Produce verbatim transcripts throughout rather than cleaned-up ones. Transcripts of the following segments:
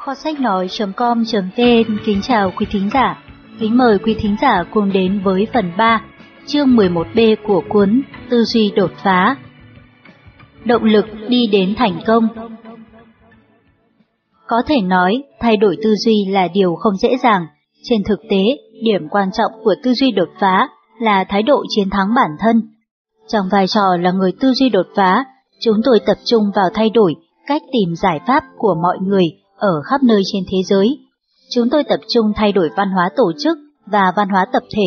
Kho sách nói.com.vn kính chào quý thính giả. Kính mời quý thính giả cùng đến với phần ba, chương mười một B của cuốn Tư duy đột phá. Động lực đi đến thành công. Có thể nói, thay đổi tư duy là điều không dễ dàng. Trên thực tế, điểm quan trọng của tư duy đột phá là thái độ chiến thắng bản thân. Trong vai trò là người tư duy đột phá, chúng tôi tập trung vào thay đổi cách tìm giải pháp của mọi người ở khắp nơi trên thế giới. Chúng tôi tập trung thay đổi văn hóa tổ chức và văn hóa tập thể.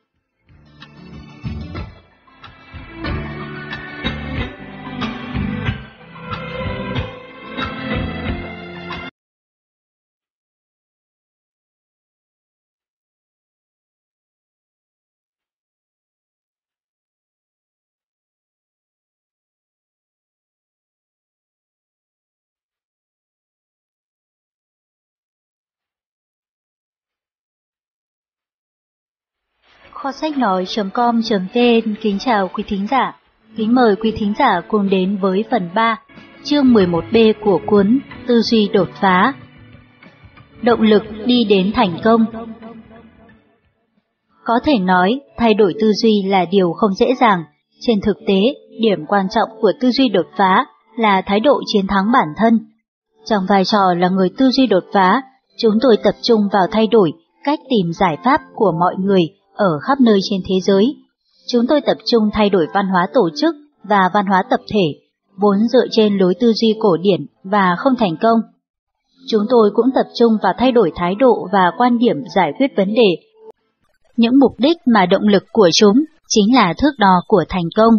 Kho sách nói.com.vn kính chào quý thính giả. Kính mời quý thính giả cùng đến với phần ba, chương mười một B của cuốn Tư duy đột phá. Động lực đi đến thành công. Có thể nói, thay đổi tư duy là điều không dễ dàng. Trên thực tế, điểm quan trọng của tư duy đột phá là thái độ chiến thắng bản thân. Trong vai trò là người tư duy đột phá, chúng tôi tập trung vào thay đổi cách tìm giải pháp của mọi người ở khắp nơi trên thế giới. Chúng tôi tập trung thay đổi văn hóa tổ chức và văn hóa tập thể, vốn dựa trên lối tư duy cổ điển và không thành công. Chúng tôi cũng tập trung vào thay đổi thái độ và quan điểm giải quyết vấn đề. Những mục đích mà động lực của chúng chính là thước đo của thành công.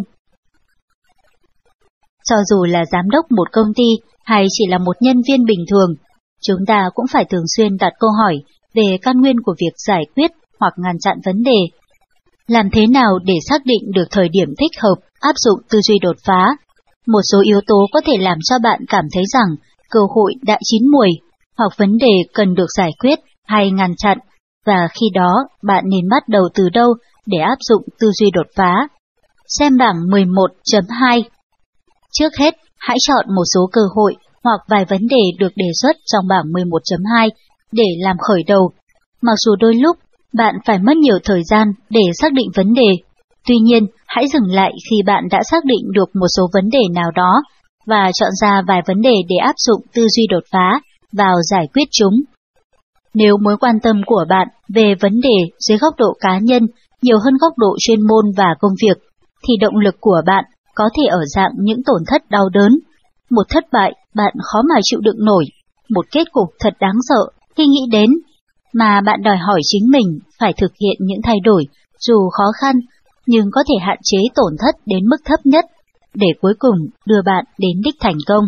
Cho dù là giám đốc một công ty hay chỉ là một nhân viên bình thường, chúng ta cũng phải thường xuyên đặt câu hỏi về căn nguyên của việc giải quyết hoặc ngăn chặn vấn đề. Làm thế nào để xác định được thời điểm thích hợp áp dụng tư duy đột phá? Một số yếu tố có thể làm cho bạn cảm thấy rằng cơ hội đã chín muồi, hoặc vấn đề cần được giải quyết hay ngăn chặn, và khi đó bạn nên bắt đầu từ đâu để áp dụng tư duy đột phá. Xem bảng mười một chấm hai. Trước hết, hãy chọn một số cơ hội hoặc vài vấn đề được đề xuất trong bảng mười một chấm hai để làm khởi đầu. Mặc dù đôi lúc bạn phải mất nhiều thời gian để xác định vấn đề, tuy nhiên hãy dừng lại khi bạn đã xác định được một số vấn đề nào đó và chọn ra vài vấn đề để áp dụng tư duy đột phá vào giải quyết chúng. Nếu mối quan tâm của bạn về vấn đề dưới góc độ cá nhân nhiều hơn góc độ chuyên môn và công việc, thì động lực của bạn có thể ở dạng những tổn thất đau đớn. Một thất bại bạn khó mà chịu đựng nổi, một kết cục thật đáng sợ khi nghĩ đến, mà bạn đòi hỏi chính mình phải thực hiện những thay đổi dù khó khăn nhưng có thể hạn chế tổn thất đến mức thấp nhất để cuối cùng đưa bạn đến đích thành công.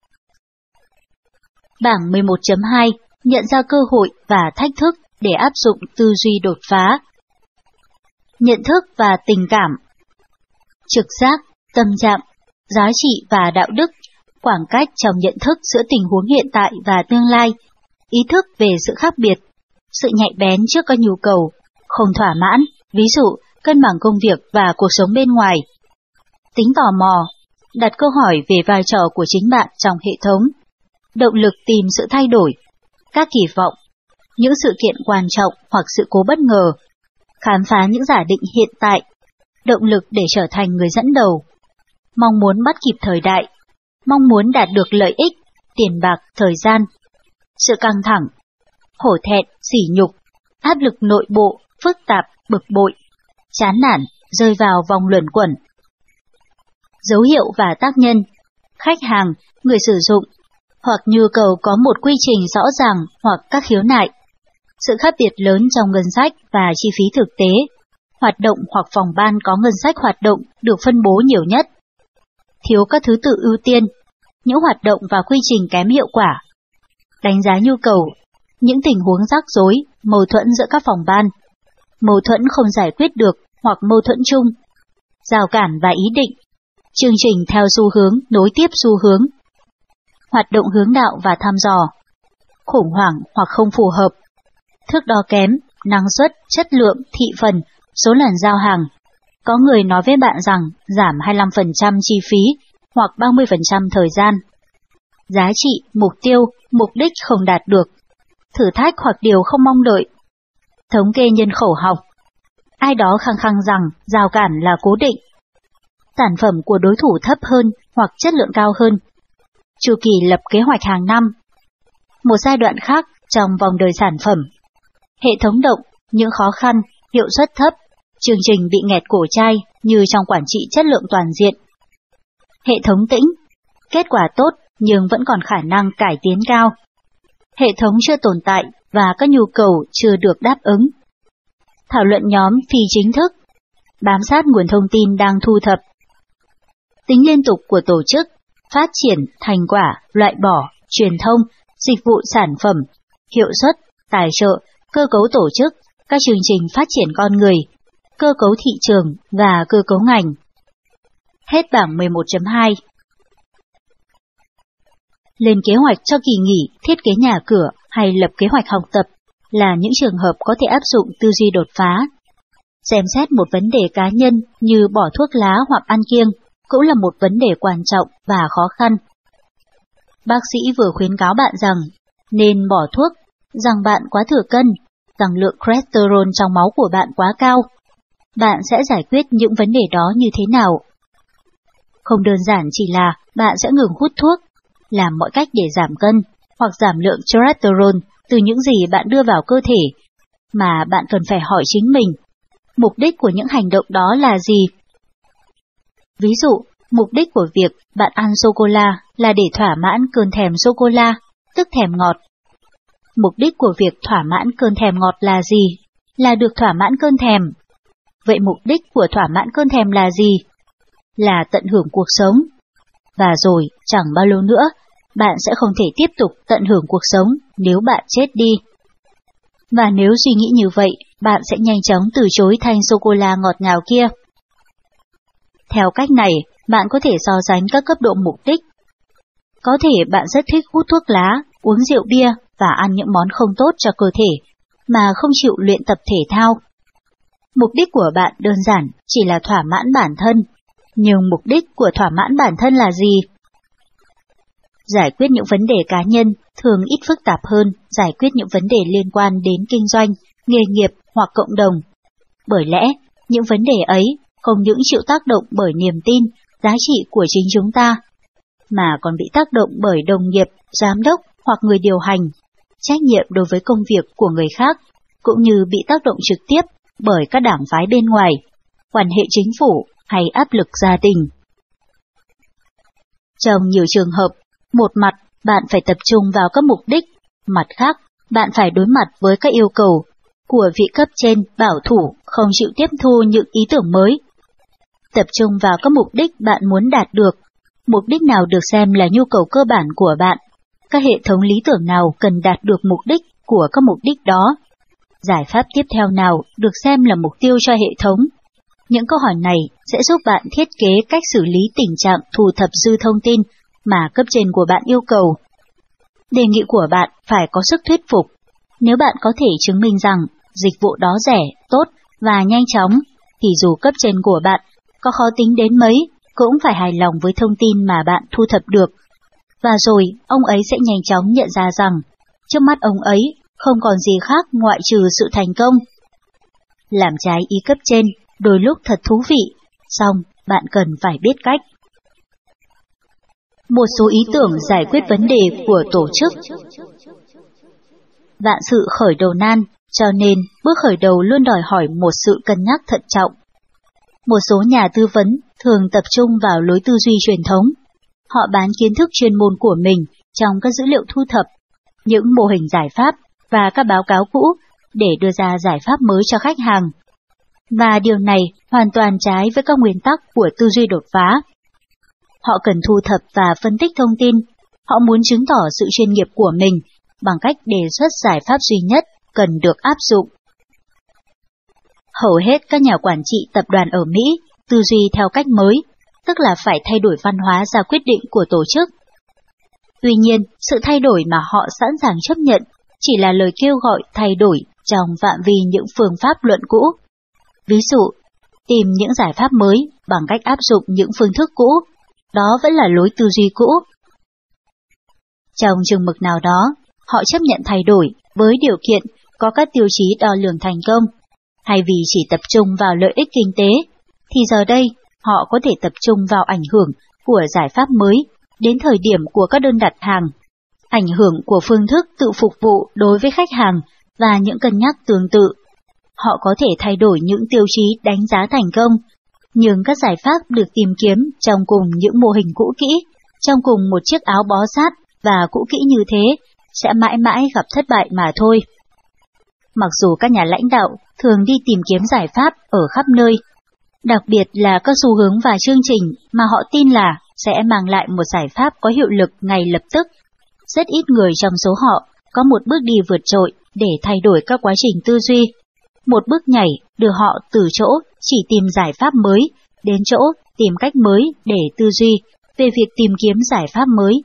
Bảng mười một chấm hai nhận ra cơ hội và thách thức để áp dụng tư duy đột phá. Nhận thức và tình cảm. Trực giác, tâm trạng, giá trị và đạo đức, khoảng cách trong nhận thức giữa tình huống hiện tại và tương lai, ý thức về sự khác biệt, sự nhạy bén trước các nhu cầu, không thỏa mãn, ví dụ cân bằng công việc và cuộc sống bên ngoài. Tính tò mò, đặt câu hỏi về vai trò của chính bạn trong hệ thống. Động lực tìm sự thay đổi, các kỳ vọng, những sự kiện quan trọng hoặc sự cố bất ngờ, khám phá những giả định hiện tại, động lực để trở thành người dẫn đầu, mong muốn bắt kịp thời đại, mong muốn đạt được lợi ích, tiền bạc, thời gian, sự căng thẳng, hổ thẹn, sỉ nhục, áp lực nội bộ, phức tạp, bực bội, chán nản, rơi vào vòng luẩn quẩn. Dấu hiệu và tác nhân, khách hàng, người sử dụng, hoặc nhu cầu có một quy trình rõ ràng hoặc các khiếu nại. Sự khác biệt lớn trong ngân sách và chi phí thực tế, hoạt động hoặc phòng ban có ngân sách hoạt động được phân bố nhiều nhất. Thiếu các thứ tự ưu tiên, những hoạt động và quy trình kém hiệu quả. Đánh giá nhu cầu, những tình huống rắc rối, mâu thuẫn giữa các phòng ban, mâu thuẫn không giải quyết được hoặc mâu thuẫn chung, rào cản và ý định, chương trình theo xu hướng nối tiếp xu hướng, hoạt động hướng đạo và thăm dò, khủng hoảng hoặc không phù hợp, thước đo kém, năng suất, chất lượng, thị phần, số lần giao hàng. Có người nói với bạn rằng giảm hai mươi lăm phần trăm chi phí hoặc ba mươi phần trăm thời gian. giá trị, mục tiêu, mục đích không đạt được, thử thách hoặc điều không mong đợi. Thống kê nhân khẩu học. Ai đó khăng khăng rằng rào cản là cố định. Sản phẩm của đối thủ thấp hơn hoặc chất lượng cao hơn. Chu kỳ lập kế hoạch hàng năm. Một giai đoạn khác trong vòng đời sản phẩm. Hệ thống động, những khó khăn, hiệu suất thấp, chương trình bị nghẹt cổ chai như trong quản trị chất lượng toàn diện. Hệ thống tĩnh, kết quả tốt nhưng vẫn còn khả năng cải tiến cao. Hệ thống chưa tồn tại và các nhu cầu chưa được đáp ứng. Thảo luận nhóm phi chính thức, bám sát nguồn thông tin đang thu thập. Tính liên tục của tổ chức, phát triển, thành quả, loại bỏ, truyền thông, dịch vụ sản phẩm, hiệu suất, tài trợ, cơ cấu tổ chức, các chương trình phát triển con người, cơ cấu thị trường và cơ cấu ngành. Hết bảng mười một chấm hai. Lên kế hoạch cho kỳ nghỉ, thiết kế nhà cửa hay lập kế hoạch học tập là những trường hợp có thể áp dụng tư duy đột phá. Xem xét một vấn đề cá nhân như bỏ thuốc lá hoặc ăn kiêng cũng là một vấn đề quan trọng và khó khăn. Bác sĩ vừa khuyến cáo bạn rằng nên bỏ thuốc, rằng bạn quá thừa cân, rằng lượng cholesterol trong máu của bạn quá cao. Bạn sẽ giải quyết những vấn đề đó như thế nào? Không đơn giản chỉ là bạn sẽ ngừng hút thuốc, làm mọi cách để giảm cân hoặc giảm lượng cholesterol từ những gì bạn đưa vào cơ thể, mà bạn cần phải hỏi chính mình, mục đích của những hành động đó là gì? Ví dụ, mục đích của việc bạn ăn sô-cô-la là để thỏa mãn cơn thèm sô-cô-la, tức thèm ngọt. Mục đích của việc thỏa mãn cơn thèm ngọt là gì? Là được thỏa mãn cơn thèm. Vậy mục đích của thỏa mãn cơn thèm là gì? Là tận hưởng cuộc sống. Và rồi, chẳng bao lâu nữa, bạn sẽ không thể tiếp tục tận hưởng cuộc sống nếu bạn chết đi. Và nếu suy nghĩ như vậy, bạn sẽ nhanh chóng từ chối thanh sô-cô-la ngọt ngào kia. Theo cách này, bạn có thể so sánh các cấp độ mục đích. Có thể bạn rất thích hút thuốc lá, uống rượu bia và ăn những món không tốt cho cơ thể, mà không chịu luyện tập thể thao. Mục đích của bạn đơn giản chỉ là thỏa mãn bản thân, nhưng mục đích của thỏa mãn bản thân là gì? Giải quyết những vấn đề cá nhân thường ít phức tạp hơn giải quyết những vấn đề liên quan đến kinh doanh, nghề nghiệp hoặc cộng đồng. Bởi lẽ, những vấn đề ấy không những chịu tác động bởi niềm tin, giá trị của chính chúng ta, mà còn bị tác động bởi đồng nghiệp, giám đốc hoặc người điều hành, trách nhiệm đối với công việc của người khác, cũng như bị tác động trực tiếp bởi các đảng phái bên ngoài, quan hệ chính phủ hay áp lực gia đình. Trong nhiều trường hợp, một mặt bạn phải tập trung vào các mục đích, mặt khác bạn phải đối mặt với các yêu cầu của vị cấp trên bảo thủ không chịu tiếp thu những ý tưởng mới. Tập trung vào các mục đích bạn muốn đạt được, mục đích nào được xem là nhu cầu cơ bản của bạn, các hệ thống lý tưởng nào cần đạt được mục đích của các mục đích đó, giải pháp tiếp theo nào được xem là mục tiêu cho hệ thống. Những câu hỏi này sẽ giúp bạn thiết kế cách xử lý tình trạng thu thập dư thông tin mà cấp trên của bạn yêu cầu. Đề nghị của bạn phải có sức thuyết phục. Nếu bạn có thể chứng minh rằng dịch vụ đó rẻ, tốt và nhanh chóng, thì dù cấp trên của bạn có khó tính đến mấy, cũng phải hài lòng với thông tin mà bạn thu thập được. Và rồi, ông ấy sẽ nhanh chóng nhận ra rằng, trước mắt ông ấy không còn gì khác ngoại trừ sự thành công. Làm trái ý cấp trên, đôi lúc thật thú vị, song bạn cần phải biết cách. Một số ý tưởng giải quyết vấn đề của tổ chức. Vạn sự khởi đầu nan, cho nên bước khởi đầu luôn đòi hỏi một sự cân nhắc thận trọng. Một số nhà tư vấn thường tập trung vào lối tư duy truyền thống. Họ bán kiến thức chuyên môn của mình trong các dữ liệu thu thập, những mô hình giải pháp và các báo cáo cũ để đưa ra giải pháp mới cho khách hàng. Và điều này hoàn toàn trái với các nguyên tắc của tư duy đột phá. Họ cần thu thập và phân tích thông tin, họ muốn chứng tỏ sự chuyên nghiệp của mình bằng cách đề xuất giải pháp duy nhất cần được áp dụng. Hầu hết các nhà quản trị tập đoàn ở Mỹ tư duy theo cách mới, tức là phải thay đổi văn hóa ra quyết định của tổ chức. Tuy nhiên, sự thay đổi mà họ sẵn sàng chấp nhận chỉ là lời kêu gọi thay đổi trong phạm vi những phương pháp luận cũ. Ví dụ, tìm những giải pháp mới bằng cách áp dụng những phương thức cũ, đó vẫn là lối tư duy cũ. Trong chừng mực nào đó, họ chấp nhận thay đổi với điều kiện có các tiêu chí đo lường thành công, hay vì chỉ tập trung vào lợi ích kinh tế, thì giờ đây họ có thể tập trung vào ảnh hưởng của giải pháp mới đến thời điểm của các đơn đặt hàng, ảnh hưởng của phương thức tự phục vụ đối với khách hàng và những cân nhắc tương tự. Họ có thể thay đổi những tiêu chí đánh giá thành công, nhưng các giải pháp được tìm kiếm trong cùng những mô hình cũ kỹ, trong cùng một chiếc áo bó sát và cũ kỹ như thế, sẽ mãi mãi gặp thất bại mà thôi. Mặc dù các nhà lãnh đạo thường đi tìm kiếm giải pháp ở khắp nơi, đặc biệt là các xu hướng và chương trình mà họ tin là sẽ mang lại một giải pháp có hiệu lực ngay lập tức, rất ít người trong số họ có một bước đi vượt trội để thay đổi các quá trình tư duy. Một bước nhảy đưa họ từ chỗ chỉ tìm giải pháp mới đến chỗ tìm cách mới để tư duy về việc tìm kiếm giải pháp mới.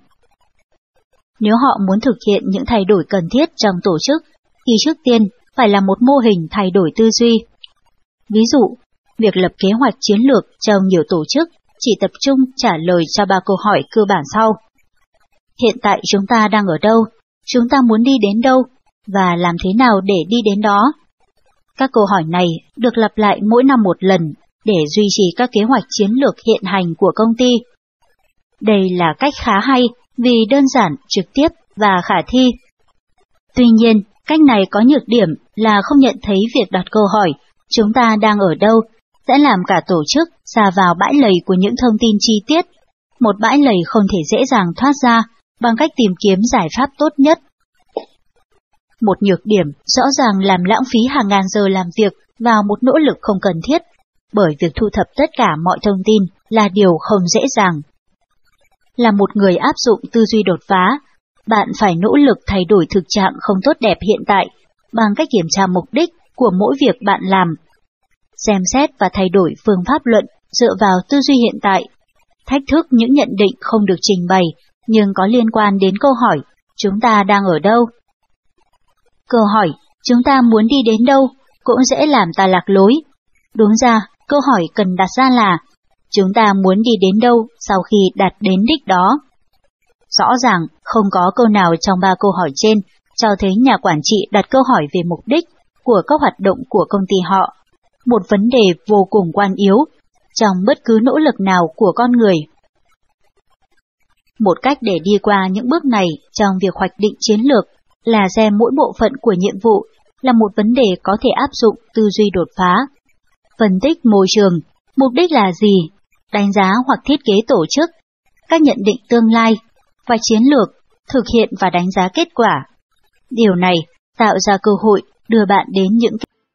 Nếu họ muốn thực hiện những thay đổi cần thiết trong tổ chức, thì trước tiên phải là một mô hình thay đổi tư duy. Ví dụ, việc lập kế hoạch chiến lược trong nhiều tổ chức chỉ tập trung trả lời cho ba câu hỏi cơ bản sau. Hiện tại chúng ta đang ở đâu? Chúng ta muốn đi đến đâu? Và làm thế nào để đi đến đó? Các câu hỏi này được lặp lại mỗi năm một lần để duy trì các kế hoạch chiến lược hiện hành của công ty. Đây là cách khá hay vì đơn giản, trực tiếp và khả thi. Tuy nhiên, cách này có nhược điểm là không nhận thấy việc đặt câu hỏi chúng ta đang ở đâu sẽ làm cả tổ chức sa vào bãi lầy của những thông tin chi tiết, một bãi lầy không thể dễ dàng thoát ra bằng cách tìm kiếm giải pháp tốt nhất. Một nhược điểm rõ ràng làm lãng phí hàng ngàn giờ làm việc vào một nỗ lực không cần thiết, bởi việc thu thập tất cả mọi thông tin là điều không dễ dàng. Là một người áp dụng tư duy đột phá, bạn phải nỗ lực thay đổi thực trạng không tốt đẹp hiện tại bằng cách kiểm tra mục đích của mỗi việc bạn làm, xem xét và thay đổi phương pháp luận dựa vào tư duy hiện tại, thách thức những nhận định không được trình bày nhưng có liên quan đến câu hỏi chúng ta đang ở đâu. Câu hỏi chúng ta muốn đi đến đâu cũng dễ làm ta lạc lối. Đúng ra, câu hỏi cần đặt ra là chúng ta muốn đi đến đâu sau khi đạt đến đích đó. Rõ ràng không có câu nào trong ba câu hỏi trên cho thấy nhà quản trị đặt câu hỏi về mục đích của các hoạt động của công ty họ, một vấn đề vô cùng quan yếu trong bất cứ nỗ lực nào của con người. Một cách để đi qua những bước này trong việc hoạch định chiến lược là xem mỗi bộ phận của nhiệm vụ là một vấn đề có thể áp dụng tư duy đột phá. Phân tích môi trường, mục đích là gì, đánh giá hoặc thiết kế tổ chức, các nhận định tương lai và chiến lược, thực hiện và đánh giá kết quả. Điều này tạo ra cơ hội đưa bạn đến những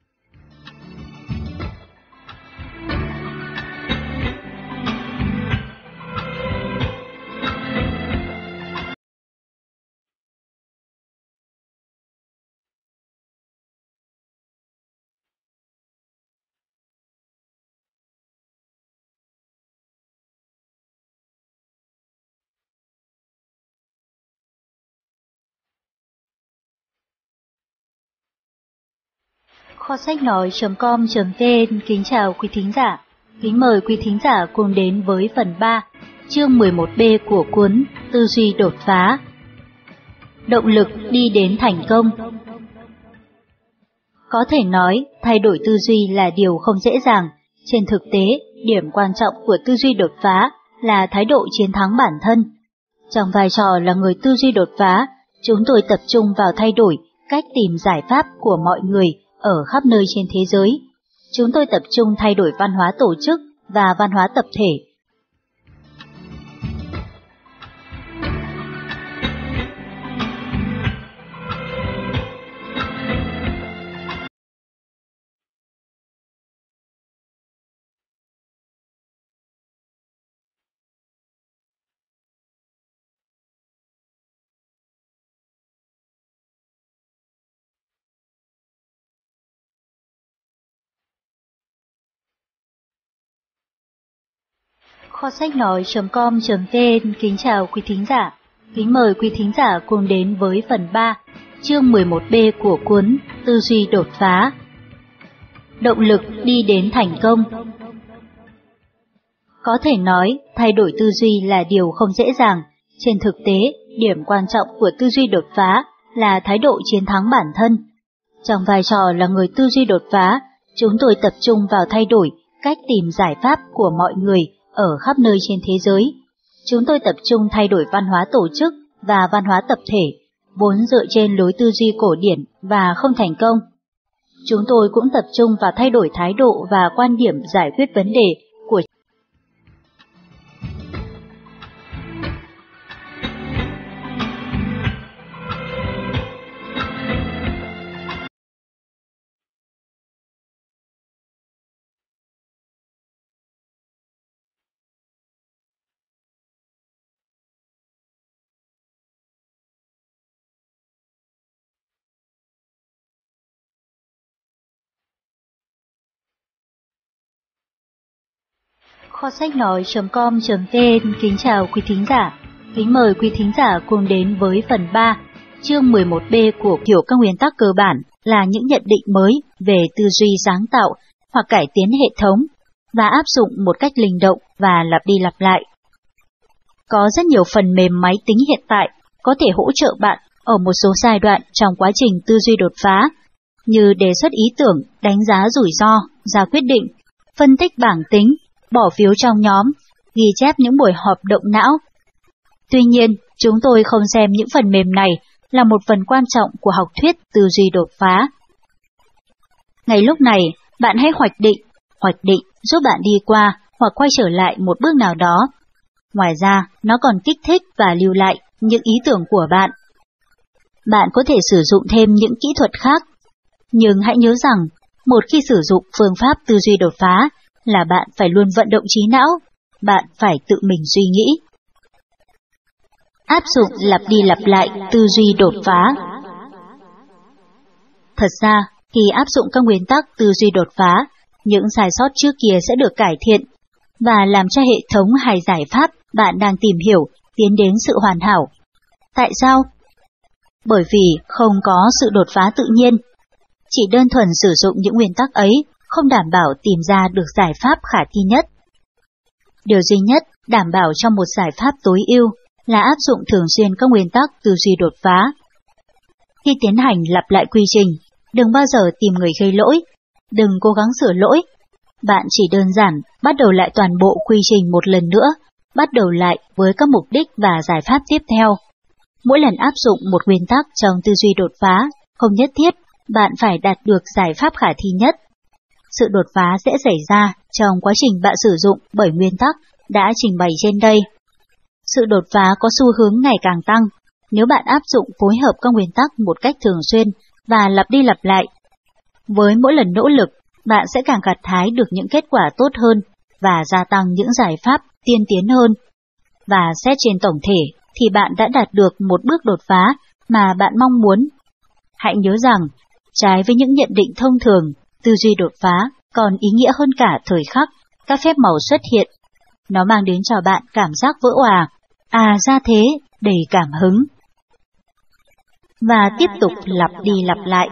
Kho sách nói chấm com chấm vn kính chào quý thính giả. Kính mời quý thính giả cùng đến với phần ba, chương mười một B của cuốn Tư duy đột phá. Động lực đi đến thành công. Có thể nói, thay đổi tư duy là điều không dễ dàng. Trên thực tế, điểm quan trọng của tư duy đột phá là thái độ chiến thắng bản thân. Trong vai trò là người tư duy đột phá, chúng tôi tập trung vào thay đổi cách tìm giải pháp của mọi người ở khắp nơi trên thế giới. Chúng tôi tập trung thay đổi văn hóa tổ chức và văn hóa tập thể. Kho sách nói chấm com chấm vn kính chào quý thính giả. Kính mời quý thính giả cùng đến với phần ba, chương mười một B của cuốn Tư duy đột phá. Động lực đi đến thành công. Có thể nói, thay đổi tư duy là điều không dễ dàng. Trên thực tế, Điểm quan trọng của tư duy đột phá là thái độ chiến thắng bản thân. Trong vai trò là người tư duy đột phá, chúng tôi tập trung vào thay đổi cách tìm giải pháp của mọi người ở khắp nơi trên thế giới. Chúng tôi tập trung thay đổi văn hóa tổ chức và văn hóa tập thể, vốn dựa trên lối tư duy cổ điển và không thành công. Chúng tôi cũng tập trung vào thay đổi thái độ và quan điểm giải quyết vấn đề của kho sách nói chấm com chấm vn. Kính chào quý thính giả. Kính mời quý thính giả cùng đến với phần ba, chương mười một B của Hiểu các nguyên tắc cơ bản là những nhận định mới về tư duy sáng tạo hoặc cải tiến hệ thống và áp dụng một cách linh động và lặp đi lặp lại. Có rất nhiều phần mềm máy tính hiện tại có thể hỗ trợ bạn ở một số giai đoạn trong quá trình tư duy đột phá, như đề xuất ý tưởng, đánh giá rủi ro, ra quyết định, phân tích bảng tính, bỏ phiếu trong nhóm, ghi chép những buổi họp động não. Tuy nhiên, chúng tôi không xem những phần mềm này là một phần quan trọng của học thuyết tư duy đột phá. Ngay lúc này, bạn hãy hoạch định, hoạch định giúp bạn đi qua hoặc quay trở lại một bước nào đó. Ngoài ra, nó còn kích thích và lưu lại những ý tưởng của bạn. Bạn có thể sử dụng thêm những kỹ thuật khác, nhưng hãy nhớ rằng, một khi sử dụng phương pháp tư duy đột phá, là bạn phải luôn vận động trí não, bạn phải tự mình suy nghĩ. Áp dụng lặp đi lặp lại tư duy đột phá. Thật ra, khi áp dụng các nguyên tắc tư duy đột phá, những sai sót trước kia sẽ được cải thiện và làm cho hệ thống hay giải pháp bạn đang tìm hiểu tiến đến sự hoàn hảo. Tại sao? Bởi vì không có sự đột phá tự nhiên. Chỉ đơn thuần sử dụng những nguyên tắc ấy không đảm bảo tìm ra được giải pháp khả thi nhất. Điều duy nhất đảm bảo cho một giải pháp tối ưu là áp dụng thường xuyên các nguyên tắc tư duy đột phá. Khi tiến hành lặp lại quy trình, đừng bao giờ tìm người gây lỗi, đừng cố gắng sửa lỗi. Bạn chỉ đơn giản bắt đầu lại toàn bộ quy trình một lần nữa, bắt đầu lại với các mục đích và giải pháp tiếp theo. Mỗi lần áp dụng một nguyên tắc trong tư duy đột phá, không nhất thiết bạn phải đạt được giải pháp khả thi nhất. Sự đột phá sẽ xảy ra trong quá trình bạn sử dụng bảy nguyên tắc đã trình bày trên đây. Sự đột phá có xu hướng ngày càng tăng nếu bạn áp dụng phối hợp các nguyên tắc một cách thường xuyên và lặp đi lặp lại. Với mỗi lần nỗ lực, bạn sẽ càng gặt hái được những kết quả tốt hơn và gia tăng những giải pháp tiên tiến hơn. Và xét trên tổng thể thì bạn đã đạt được một bước đột phá mà bạn mong muốn. Hãy nhớ rằng, trái với những nhận định thông thường, tư duy đột phá còn ý nghĩa hơn cả thời khắc các phép màu xuất hiện. Nó mang đến cho bạn cảm giác vỡ òa, à ra thế, đầy cảm hứng. Và tiếp tục lặp đi lặp lại.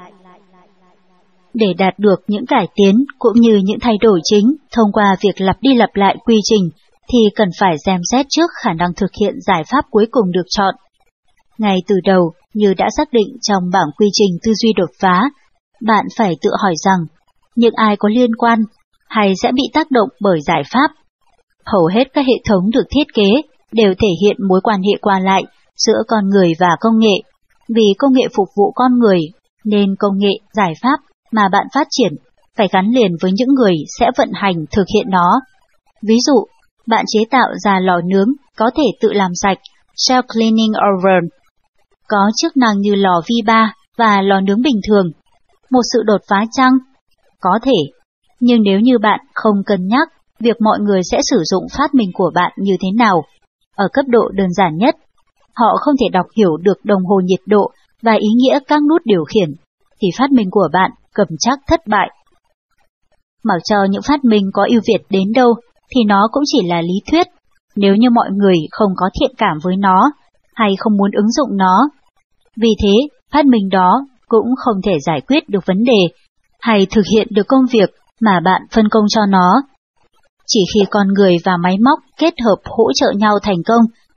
Để đạt được những cải tiến cũng như những thay đổi chính thông qua việc lặp đi lặp lại quy trình thì cần phải xem xét trước khả năng thực hiện giải pháp cuối cùng được chọn. Ngay từ đầu, như đã xác định trong bảng quy trình tư duy đột phá, bạn phải tự hỏi rằng, những ai có liên quan hay sẽ bị tác động bởi giải pháp. Hầu hết các hệ thống được thiết kế đều thể hiện mối quan hệ qua lại giữa con người và công nghệ. Vì công nghệ phục vụ con người, nên công nghệ, giải pháp mà bạn phát triển phải gắn liền với những người sẽ vận hành thực hiện nó. Ví dụ, bạn chế tạo ra lò nướng có thể tự làm sạch, self-cleaning oven, có chức năng như lò vi ba và lò nướng bình thường. Một sự đột phá chăng? Có thể, nhưng nếu như bạn không cân nhắc việc mọi người sẽ sử dụng phát minh của bạn như thế nào, ở cấp độ đơn giản nhất, họ không thể đọc hiểu được đồng hồ nhiệt độ và ý nghĩa các nút điều khiển, thì phát minh của bạn cầm chắc thất bại. Mặc cho những phát minh có ưu việt đến đâu, thì nó cũng chỉ là lý thuyết, nếu như mọi người không có thiện cảm với nó, hay không muốn ứng dụng nó. Vì thế, phát minh đó cũng không thể giải quyết được vấn đề, hay thực hiện được công việc mà bạn phân công cho nó. Chỉ khi con người và máy móc kết hợp hỗ trợ nhau thành công,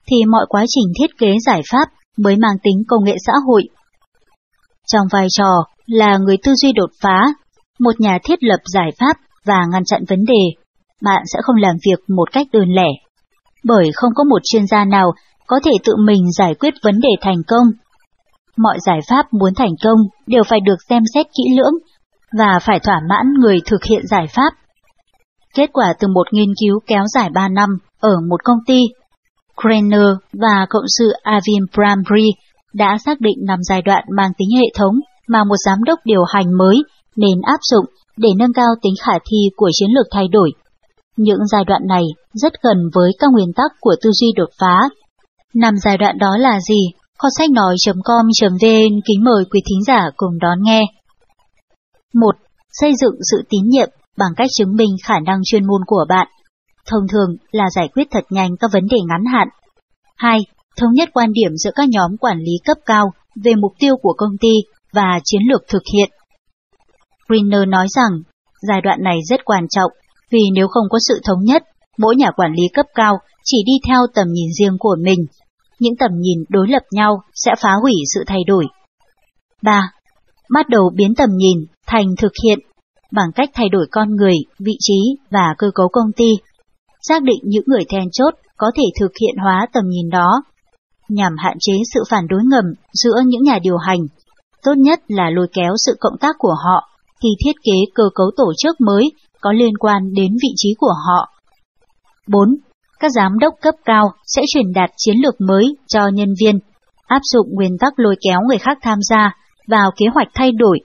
thì mọi quá trình thiết kế giải pháp mới mang tính công nghệ xã hội. Trong vai trò là người tư duy đột phá, một nhà thiết lập giải pháp và ngăn chặn vấn đề, bạn sẽ không làm việc một cách đơn lẻ, bởi không có một chuyên gia nào có thể tự mình giải quyết vấn đề thành công. Mọi giải pháp muốn thành công đều phải được xem xét kỹ lưỡng và phải thỏa mãn người thực hiện giải pháp. Kết quả từ một nghiên cứu kéo dài ba năm ở một công ty, Craner và cộng sự Arvind Brambry đã xác định năm giai đoạn mang tính hệ thống mà một giám đốc điều hành mới nên áp dụng để nâng cao tính khả thi của chiến lược thay đổi. Những giai đoạn này rất gần với các nguyên tắc của tư duy đột phá. Năm giai đoạn đó là gì? Kho sách nói chấm com chấm vn kính mời quý thính giả cùng đón nghe. một. Xây dựng sự tín nhiệm bằng cách chứng minh khả năng chuyên môn của bạn. Thông thường là giải quyết thật nhanh các vấn đề ngắn hạn. hai. Thống nhất quan điểm giữa các nhóm quản lý cấp cao về mục tiêu của công ty và chiến lược thực hiện. Greener nói rằng, giai đoạn này rất quan trọng vì nếu không có sự thống nhất, mỗi nhà quản lý cấp cao chỉ đi theo tầm nhìn riêng của mình. Những tầm nhìn đối lập nhau sẽ phá hủy sự thay đổi. ba. Bắt đầu biến tầm nhìn thành thực hiện bằng cách thay đổi con người, vị trí và cơ cấu công ty. Xác định những người then chốt có thể thực hiện hóa tầm nhìn đó, nhằm hạn chế sự phản đối ngầm giữa những nhà điều hành. Tốt nhất là lôi kéo sự cộng tác của họ khi thiết kế cơ cấu tổ chức mới có liên quan đến vị trí của họ. bốn. Các giám đốc cấp cao sẽ truyền đạt chiến lược mới cho nhân viên, áp dụng nguyên tắc lôi kéo người khác tham gia vào kế hoạch thay đổi.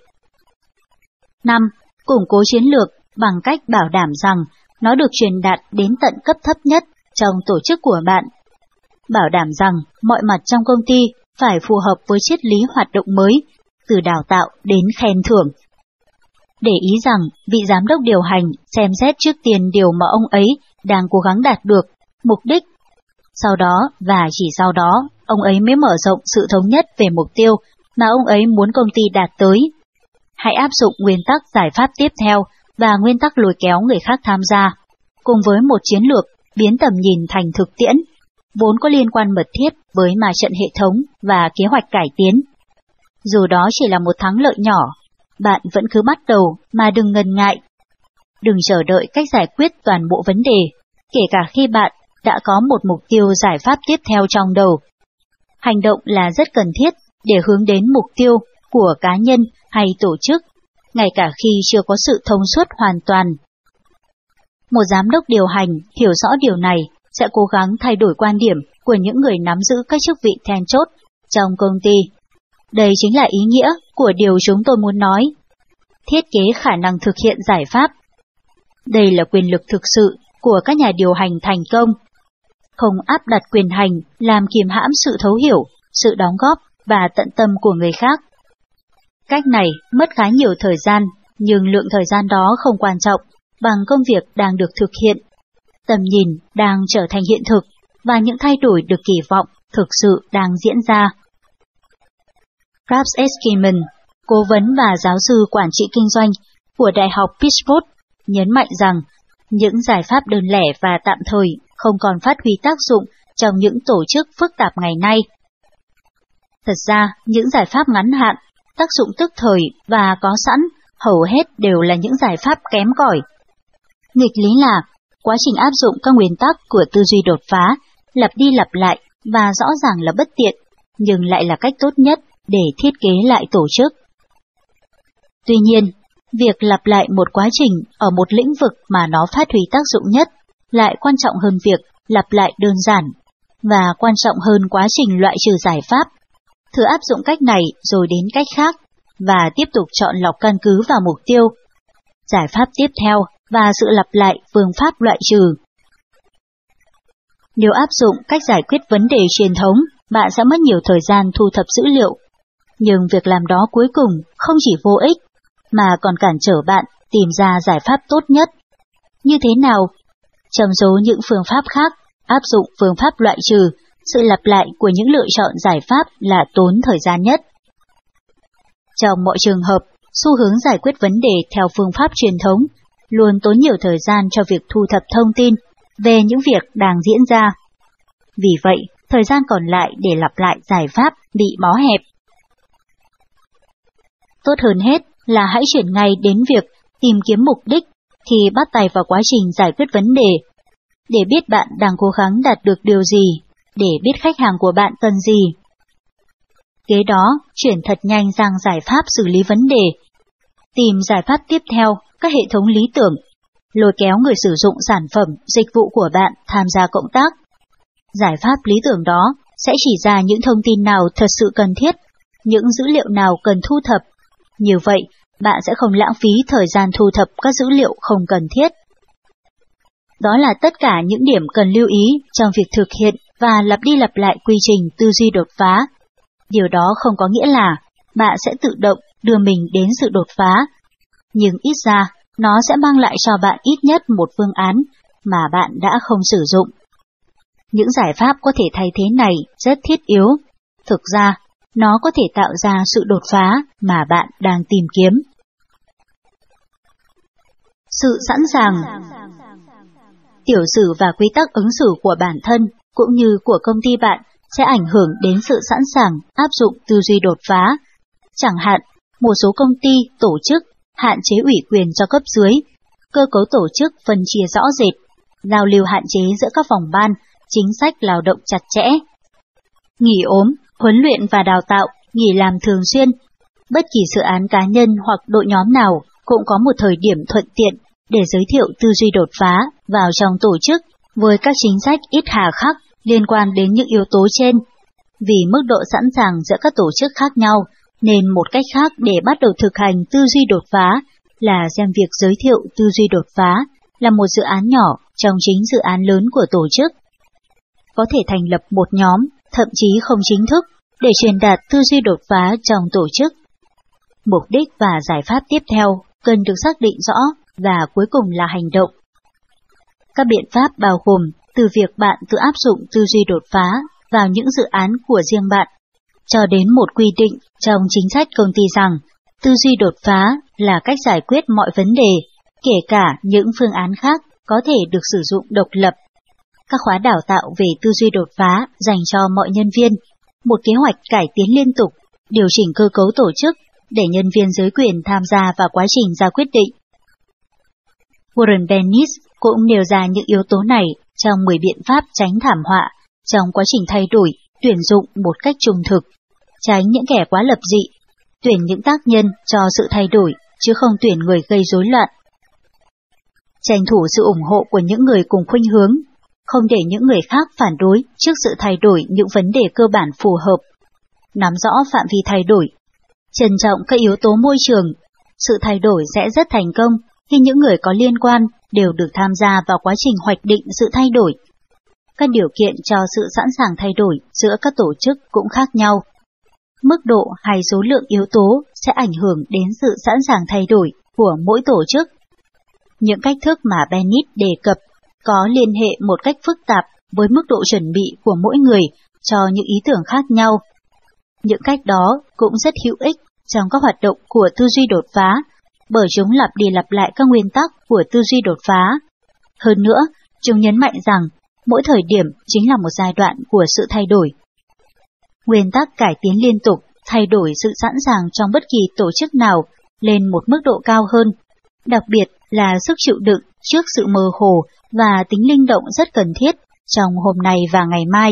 năm. Củng cố chiến lược bằng cách bảo đảm rằng nó được truyền đạt đến tận cấp thấp nhất trong tổ chức của bạn. Bảo đảm rằng mọi mặt trong công ty phải phù hợp với triết lý hoạt động mới, từ đào tạo đến khen thưởng. Để ý rằng vị giám đốc điều hành xem xét trước tiên điều mà ông ấy đang cố gắng đạt được, mục đích. Sau đó và chỉ sau đó, ông ấy mới mở rộng sự thống nhất về mục tiêu mà ông ấy muốn công ty đạt tới. Hãy áp dụng nguyên tắc giải pháp tiếp theo và nguyên tắc lôi kéo người khác tham gia, cùng với một chiến lược biến tầm nhìn thành thực tiễn, vốn có liên quan mật thiết với ma trận hệ thống và kế hoạch cải tiến. Dù đó chỉ là một thắng lợi nhỏ, bạn vẫn cứ bắt đầu mà đừng ngần ngại. Đừng chờ đợi cách giải quyết toàn bộ vấn đề, kể cả khi bạn đã có một mục tiêu giải pháp tiếp theo trong đầu. Hành động là rất cần thiết để hướng đến mục tiêu của cá nhân hay tổ chức, ngay cả khi chưa có sự thông suốt hoàn toàn. Một giám đốc điều hành hiểu rõ điều này sẽ cố gắng thay đổi quan điểm của những người nắm giữ các chức vị then chốt trong công ty. Đây chính là ý nghĩa của điều chúng tôi muốn nói. Thiết kế khả năng thực hiện giải pháp. Đây là quyền lực thực sự của các nhà điều hành thành công. Không áp đặt quyền hành làm kiềm hãm sự thấu hiểu, sự đóng góp và tận tâm của người khác. Cách này mất khá nhiều thời gian, nhưng lượng thời gian đó không quan trọng bằng công việc đang được thực hiện. Tầm nhìn đang trở thành hiện thực và những thay đổi được kỳ vọng thực sự đang diễn ra. Ralph Eskimen, cố vấn và giáo sư quản trị kinh doanh của Đại học Pittsburgh, nhấn mạnh rằng những giải pháp đơn lẻ và tạm thời không còn phát huy tác dụng trong những tổ chức phức tạp ngày nay. Thật ra, những giải pháp ngắn hạn, tác dụng tức thời và có sẵn hầu hết đều là những giải pháp kém cỏi. Nghịch lý là, quá trình áp dụng các nguyên tắc của tư duy đột phá lặp đi lặp lại và rõ ràng là bất tiện, nhưng lại là cách tốt nhất để thiết kế lại tổ chức. Tuy nhiên, việc lặp lại một quá trình ở một lĩnh vực mà nó phát huy tác dụng nhất lại quan trọng hơn việc lặp lại đơn giản, và quan trọng hơn quá trình loại trừ giải pháp. Thử áp dụng cách này rồi đến cách khác, và tiếp tục chọn lọc căn cứ vào mục tiêu, giải pháp tiếp theo và sự lặp lại phương pháp loại trừ. Nếu áp dụng cách giải quyết vấn đề truyền thống, bạn sẽ mất nhiều thời gian thu thập dữ liệu. Nhưng việc làm đó cuối cùng không chỉ vô ích, mà còn cản trở bạn tìm ra giải pháp tốt nhất. Như thế nào? Trong số những phương pháp khác, áp dụng phương pháp loại trừ, sự lặp lại của những lựa chọn giải pháp là tốn thời gian nhất. Trong mọi trường hợp, xu hướng giải quyết vấn đề theo phương pháp truyền thống luôn tốn nhiều thời gian cho việc thu thập thông tin về những việc đang diễn ra. Vì vậy, thời gian còn lại để lặp lại giải pháp bị bó hẹp. Tốt hơn hết là hãy chuyển ngay đến việc tìm kiếm mục đích khi bắt tay vào quá trình giải quyết vấn đề, để biết bạn đang cố gắng đạt được điều gì, để biết khách hàng của bạn cần gì. Kế đó, chuyển thật nhanh sang giải pháp xử lý vấn đề. Tìm giải pháp tiếp theo, các hệ thống lý tưởng, lôi kéo người sử dụng sản phẩm, dịch vụ của bạn tham gia cộng tác. Giải pháp lý tưởng đó sẽ chỉ ra những thông tin nào thật sự cần thiết, những dữ liệu nào cần thu thập. Như vậy, bạn sẽ không lãng phí thời gian thu thập các dữ liệu không cần thiết. Đó là tất cả những điểm cần lưu ý trong việc thực hiện và lặp đi lặp lại quy trình tư duy đột phá. Điều đó không có nghĩa là bạn sẽ tự động đưa mình đến sự đột phá, nhưng ít ra nó sẽ mang lại cho bạn ít nhất một phương án mà bạn đã không sử dụng. Những giải pháp có thể thay thế này rất thiết yếu. Thực ra, nó có thể tạo ra sự đột phá mà bạn đang tìm kiếm. Sự sẵn sàng. Tiểu sử và quy tắc ứng xử của bản thân cũng như của công ty bạn sẽ ảnh hưởng đến sự sẵn sàng áp dụng tư duy đột phá. Chẳng hạn, một số công ty, tổ chức hạn chế ủy quyền cho cấp dưới, cơ cấu tổ chức phân chia rõ rệt, giao lưu hạn chế giữa các phòng ban, chính sách lao động chặt chẽ. Nghỉ ốm, huấn luyện và đào tạo, nghỉ làm thường xuyên. Bất kỳ dự án cá nhân hoặc đội nhóm nào cũng có một thời điểm thuận tiện để giới thiệu tư duy đột phá vào trong tổ chức với các chính sách ít hà khắc liên quan đến những yếu tố trên. Vì mức độ sẵn sàng giữa các tổ chức khác nhau, nên một cách khác để bắt đầu thực hành tư duy đột phá là xem việc giới thiệu tư duy đột phá là một dự án nhỏ trong chính dự án lớn của tổ chức. Có thể thành lập một nhóm, thậm chí không chính thức, để truyền đạt tư duy đột phá trong tổ chức. Mục đích và giải pháp tiếp theo cần được xác định rõ và cuối cùng là hành động. Các biện pháp bao gồm từ việc bạn tự áp dụng tư duy đột phá vào những dự án của riêng bạn, cho đến một quy định trong chính sách công ty rằng tư duy đột phá là cách giải quyết mọi vấn đề, kể cả những phương án khác có thể được sử dụng độc lập. Các khóa đào tạo về tư duy đột phá dành cho mọi nhân viên, một kế hoạch cải tiến liên tục, điều chỉnh cơ cấu tổ chức để nhân viên dưới quyền tham gia vào quá trình ra quyết định. Warren Bennis cũng nêu ra những yếu tố này trong mười biện pháp tránh thảm họa trong quá trình thay đổi, tuyển dụng một cách trung thực, tránh những kẻ quá lập dị, tuyển những tác nhân cho sự thay đổi chứ không tuyển người gây rối loạn. Tranh thủ sự ủng hộ của những người cùng khuynh hướng, không để những người khác phản đối trước sự thay đổi những vấn đề cơ bản phù hợp. Nắm rõ phạm vi thay đổi, trân trọng các yếu tố môi trường. Sự thay đổi sẽ rất thành công khi những người có liên quan đều được tham gia vào quá trình hoạch định sự thay đổi. Các điều kiện cho sự sẵn sàng thay đổi giữa các tổ chức cũng khác nhau. Mức độ hay số lượng yếu tố sẽ ảnh hưởng đến sự sẵn sàng thay đổi của mỗi tổ chức. Những cách thức mà Bennis đề cập có liên hệ một cách phức tạp với mức độ chuẩn bị của mỗi người cho những ý tưởng khác nhau. Những cách đó cũng rất hữu ích trong các hoạt động của tư duy đột phá, bởi chúng lặp đi lặp lại các nguyên tắc của tư duy đột phá. Hơn nữa, chúng nhấn mạnh rằng mỗi thời điểm chính là một giai đoạn của sự thay đổi. Nguyên tắc cải tiến liên tục thay đổi sự sẵn sàng trong bất kỳ tổ chức nào lên một mức độ cao hơn, đặc biệt là sức chịu đựng trước sự mơ hồ và tính linh động rất cần thiết trong hôm nay và ngày mai.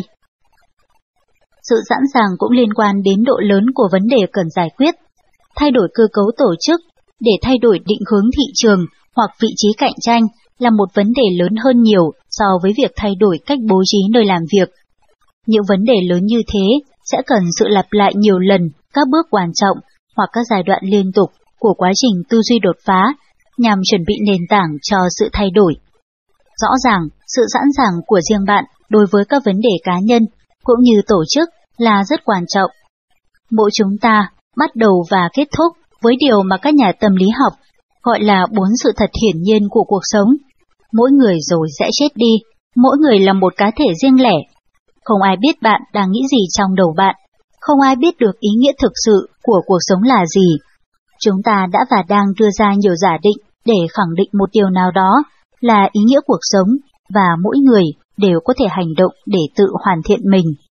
Sự sẵn sàng cũng liên quan đến độ lớn của vấn đề cần giải quyết. Thay đổi cơ cấu tổ chức để thay đổi định hướng thị trường hoặc vị trí cạnh tranh là một vấn đề lớn hơn nhiều so với việc thay đổi cách bố trí nơi làm việc. Những vấn đề lớn như thế sẽ cần sự lặp lại nhiều lần các bước quan trọng hoặc các giai đoạn liên tục của quá trình tư duy đột phá nhằm chuẩn bị nền tảng cho sự thay đổi. Rõ ràng, sự sẵn sàng của riêng bạn đối với các vấn đề cá nhân cũng như tổ chức là rất quan trọng. Mỗi chúng ta bắt đầu và kết thúc với điều mà các nhà tâm lý học gọi là bốn sự thật hiển nhiên của cuộc sống. Mỗi người rồi sẽ chết đi, mỗi người là một cá thể riêng lẻ. Không ai biết bạn đang nghĩ gì trong đầu bạn, không ai biết được ý nghĩa thực sự của cuộc sống là gì. Chúng ta đã và đang đưa ra nhiều giả định để khẳng định một điều nào đó là ý nghĩa cuộc sống, và mỗi người đều có thể hành động để tự hoàn thiện mình.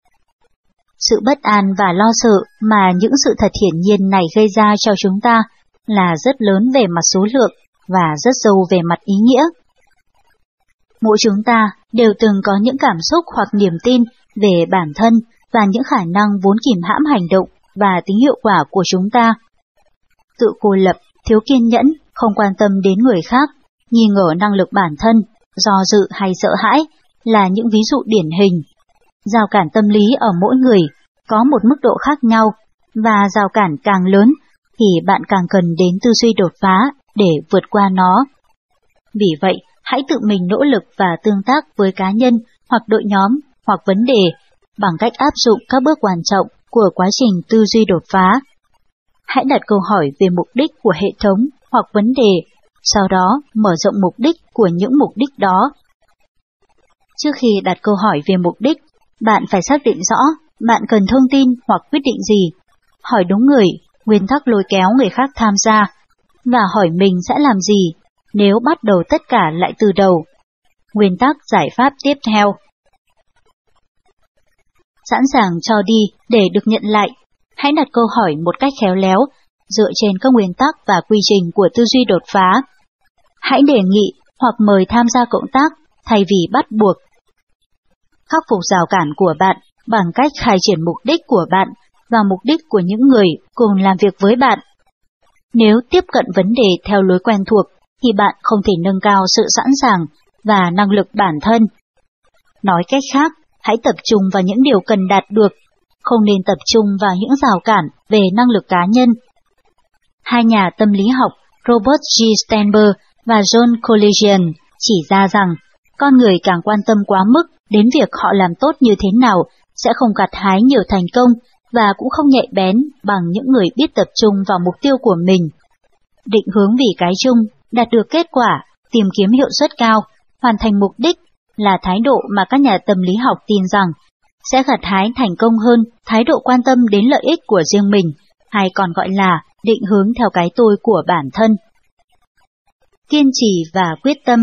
Sự bất an và lo sợ mà những sự thật hiển nhiên này gây ra cho chúng ta là rất lớn về mặt số lượng và rất sâu về mặt ý nghĩa. Mỗi chúng ta đều từng có những cảm xúc hoặc niềm tin về bản thân và những khả năng vốn kìm hãm hành động và tính hiệu quả của chúng ta. Tự cô lập, thiếu kiên nhẫn, không quan tâm đến người khác, nghi ngờ năng lực bản thân, do dự hay sợ hãi là những ví dụ điển hình. Rào cản tâm lý ở mỗi người có một mức độ khác nhau, và rào cản càng lớn thì bạn càng cần đến tư duy đột phá để vượt qua nó. Vì vậy, hãy tự mình nỗ lực và tương tác với cá nhân hoặc đội nhóm hoặc vấn đề bằng cách áp dụng các bước quan trọng của quá trình tư duy đột phá. Hãy đặt câu hỏi về mục đích của hệ thống hoặc vấn đề, sau đó mở rộng mục đích của những mục đích đó. Trước khi đặt câu hỏi về mục đích, bạn phải xác định rõ bạn cần thông tin hoặc quyết định gì, hỏi đúng người, nguyên tắc lôi kéo người khác tham gia, và hỏi mình sẽ làm gì nếu bắt đầu tất cả lại từ đầu. Nguyên tắc giải pháp tiếp theo. Sẵn sàng cho đi để được nhận lại. Hãy đặt câu hỏi một cách khéo léo, dựa trên các nguyên tắc và quy trình của tư duy đột phá. Hãy đề nghị hoặc mời tham gia cộng tác thay vì bắt buộc. Khắc phục rào cản của bạn bằng cách khai triển mục đích của bạn và mục đích của những người cùng làm việc với bạn. Nếu tiếp cận vấn đề theo lối quen thuộc, thì bạn không thể nâng cao sự sẵn sàng và năng lực bản thân. Nói cách khác, hãy tập trung vào những điều cần đạt được, không nên tập trung vào những rào cản về năng lực cá nhân. Hai nhà tâm lý học Robert G. Sternberg và John Collegian chỉ ra rằng, con người càng quan tâm quá mức đến việc họ làm tốt như thế nào sẽ không gặt hái nhiều thành công và cũng không nhạy bén bằng những người biết tập trung vào mục tiêu của mình. Định hướng vì cái chung, đạt được kết quả, tìm kiếm hiệu suất cao, hoàn thành mục đích là thái độ mà các nhà tâm lý học tin rằng sẽ gặt hái thành công hơn thái độ quan tâm đến lợi ích của riêng mình, hay còn gọi là định hướng theo cái tôi của bản thân. Kiên trì và quyết tâm.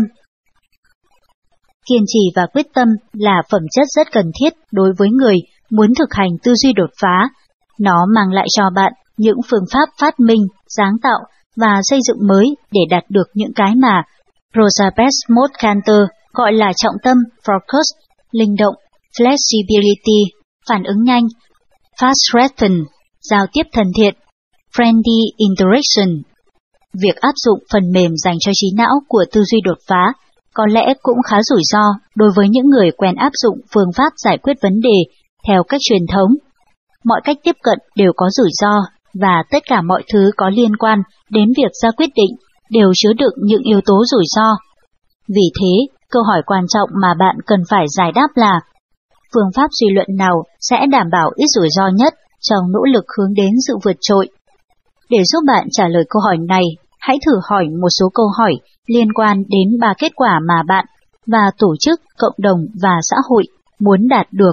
Kiên trì và quyết tâm là phẩm chất rất cần thiết đối với người muốn thực hành tư duy đột phá. Nó mang lại cho bạn những phương pháp phát minh, sáng tạo và xây dựng mới để đạt được những cái mà Rosa Best-Mood-Cantor gọi là trọng tâm, focus, linh động, flexibility, phản ứng nhanh, fast response, giao tiếp thân thiện, friendly interaction. Việc áp dụng phần mềm dành cho trí não của tư duy đột phá có lẽ cũng khá rủi ro đối với những người quen áp dụng phương pháp giải quyết vấn đề theo cách truyền thống. Mọi cách tiếp cận đều có rủi ro, và tất cả mọi thứ có liên quan đến việc ra quyết định đều chứa đựng những yếu tố rủi ro. Vì thế, câu hỏi quan trọng mà bạn cần phải giải đáp là phương pháp suy luận nào sẽ đảm bảo ít rủi ro nhất trong nỗ lực hướng đến sự vượt trội. Để giúp bạn trả lời câu hỏi này, hãy thử hỏi một số câu hỏi liên quan đến ba kết quả mà bạn và tổ chức, cộng đồng và xã hội muốn đạt được.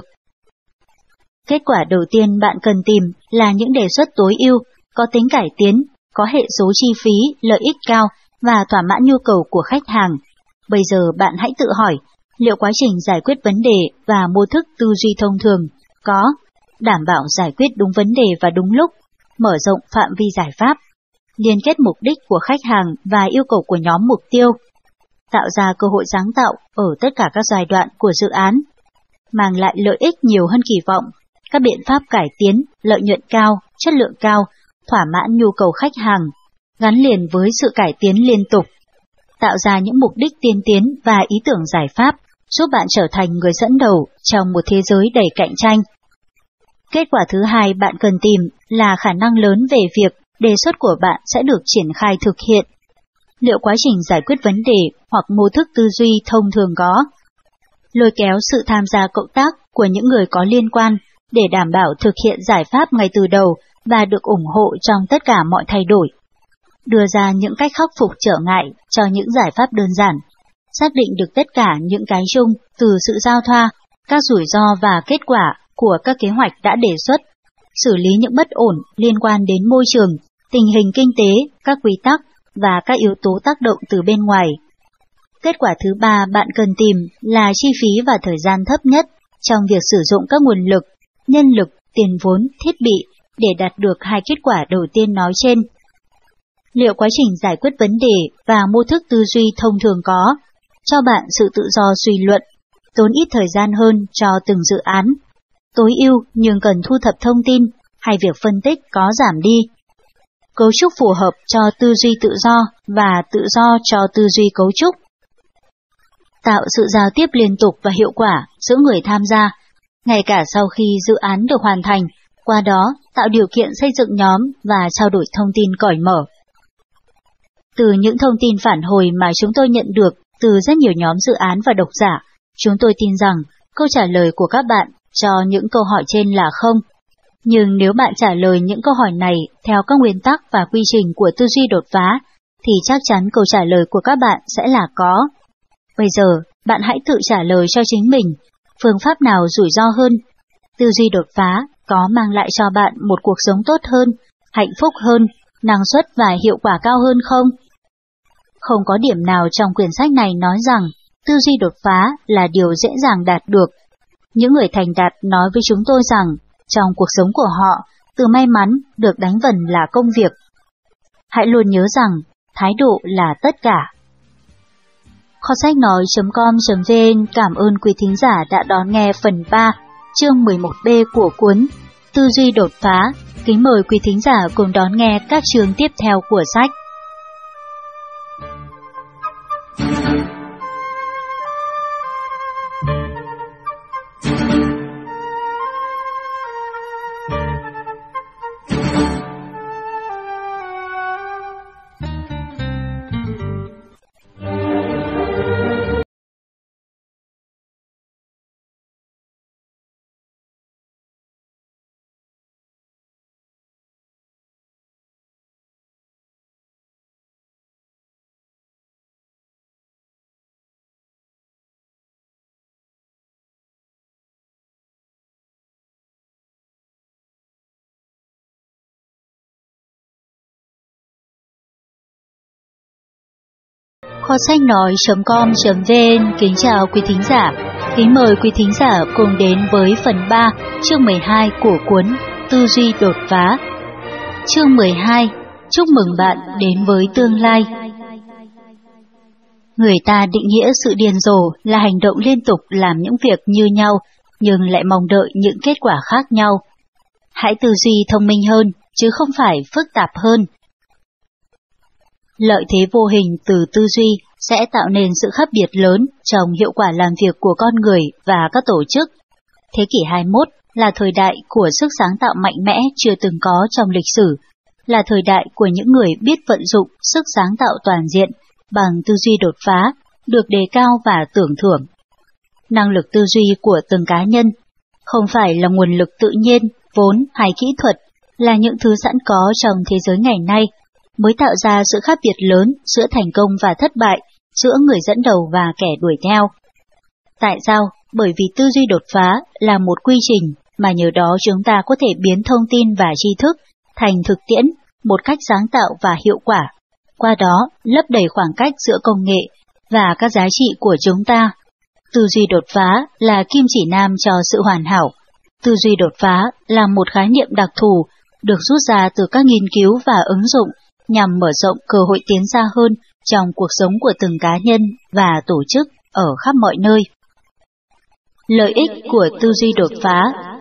Kết quả đầu tiên bạn cần tìm là những đề xuất tối ưu, có tính cải tiến, có hệ số chi phí, lợi ích cao và thỏa mãn nhu cầu của khách hàng. Bây giờ bạn hãy tự hỏi, liệu quá trình giải quyết vấn đề và mô thức tư duy thông thường có đảm bảo giải quyết đúng vấn đề và đúng lúc, mở rộng phạm vi giải pháp, liên kết mục đích của khách hàng và yêu cầu của nhóm mục tiêu, tạo ra cơ hội sáng tạo ở tất cả các giai đoạn của dự án, mang lại lợi ích nhiều hơn kỳ vọng, các biện pháp cải tiến, lợi nhuận cao, chất lượng cao, thỏa mãn nhu cầu khách hàng, gắn liền với sự cải tiến liên tục, tạo ra những mục đích tiên tiến và ý tưởng giải pháp, giúp bạn trở thành người dẫn đầu trong một thế giới đầy cạnh tranh. Kết quả thứ hai bạn cần tìm là khả năng lớn về việc đề xuất của bạn sẽ được triển khai thực hiện. Liệu quá trình giải quyết vấn đề hoặc mô thức tư duy thông thường có lôi kéo sự tham gia cộng tác của những người có liên quan để đảm bảo thực hiện giải pháp ngay từ đầu và được ủng hộ trong tất cả mọi thay đổi, đưa ra những cách khắc phục trở ngại cho những giải pháp đơn giản, xác định được tất cả những cái chung từ sự giao thoa, các rủi ro và kết quả của các kế hoạch đã đề xuất, xử lý những bất ổn liên quan đến môi trường, tình hình kinh tế, các quy tắc và các yếu tố tác động từ bên ngoài. Kết quả thứ ba bạn cần tìm là chi phí và thời gian thấp nhất trong việc sử dụng các nguồn lực, nhân lực, tiền vốn, thiết bị để đạt được hai kết quả đầu tiên nói trên. Liệu quá trình giải quyết vấn đề và mô thức tư duy thông thường có cho bạn sự tự do suy luận, tốn ít thời gian hơn cho từng dự án, tối ưu nhưng cần thu thập thông tin hay việc phân tích có giảm đi? Cấu trúc phù hợp cho tư duy tự do và tự do cho tư duy cấu trúc. Tạo sự giao tiếp liên tục và hiệu quả giữa người tham gia, ngay cả sau khi dự án được hoàn thành, qua đó tạo điều kiện xây dựng nhóm và trao đổi thông tin cởi mở. Từ những thông tin phản hồi mà chúng tôi nhận được từ rất nhiều nhóm dự án và độc giả, chúng tôi tin rằng câu trả lời của các bạn cho những câu hỏi trên là không. Nhưng nếu bạn trả lời những câu hỏi này theo các nguyên tắc và quy trình của tư duy đột phá, thì chắc chắn câu trả lời của các bạn sẽ là có. Bây giờ, bạn hãy tự trả lời cho chính mình, phương pháp nào rủi ro hơn? Tư duy đột phá có mang lại cho bạn một cuộc sống tốt hơn, hạnh phúc hơn, năng suất và hiệu quả cao hơn không? Không có điểm nào trong quyển sách này nói rằng tư duy đột phá là điều dễ dàng đạt được. Những người thành đạt nói với chúng tôi rằng trong cuộc sống của họ, từ may mắn được đánh vần là công việc. Hãy luôn nhớ rằng thái độ là tất cả. Kho sách nói chấm com chấm vn cảm ơn quý thính giả đã đón nghe phần ba, chương mười một B của cuốn Tư duy đột phá. Kính mời quý thính giả cùng đón nghe các chương tiếp theo của sách. Kho sách nói chấm com chấm vn kính chào quý thính giả. Kính mời quý thính giả cùng đến với phần ba, chương mười hai của cuốn Tư duy đột phá. Chương mười hai, chúc mừng bạn đến với tương lai. Người ta định nghĩa sự điên rồ là hành động liên tục làm những việc như nhau, nhưng lại mong đợi những kết quả khác nhau. Hãy tư duy thông minh hơn, chứ không phải phức tạp hơn. Lợi thế vô hình từ tư duy sẽ tạo nên sự khác biệt lớn trong hiệu quả làm việc của con người và các tổ chức. Thế kỷ hai mươi mốt là thời đại của sức sáng tạo mạnh mẽ chưa từng có trong lịch sử, là thời đại của những người biết vận dụng sức sáng tạo toàn diện bằng tư duy đột phá, được đề cao và tưởng thưởng. Năng lực tư duy của từng cá nhân không phải là nguồn lực tự nhiên, vốn hay kỹ thuật, là những thứ sẵn có trong thế giới ngày nay, mới tạo ra sự khác biệt lớn giữa thành công và thất bại, giữa người dẫn đầu và kẻ đuổi theo. Tại sao? Bởi vì tư duy đột phá là một quy trình mà nhờ đó chúng ta có thể biến thông tin và tri thức thành thực tiễn một cách sáng tạo và hiệu quả, qua đó lấp đầy khoảng cách giữa công nghệ và các giá trị của chúng ta. Tư duy đột phá là kim chỉ nam cho sự hoàn hảo. Tư duy đột phá là một khái niệm đặc thù được rút ra từ các nghiên cứu và ứng dụng nhằm mở rộng cơ hội tiến xa hơn trong cuộc sống của từng cá nhân và tổ chức ở khắp mọi nơi. Lợi ích của tư duy đột phá.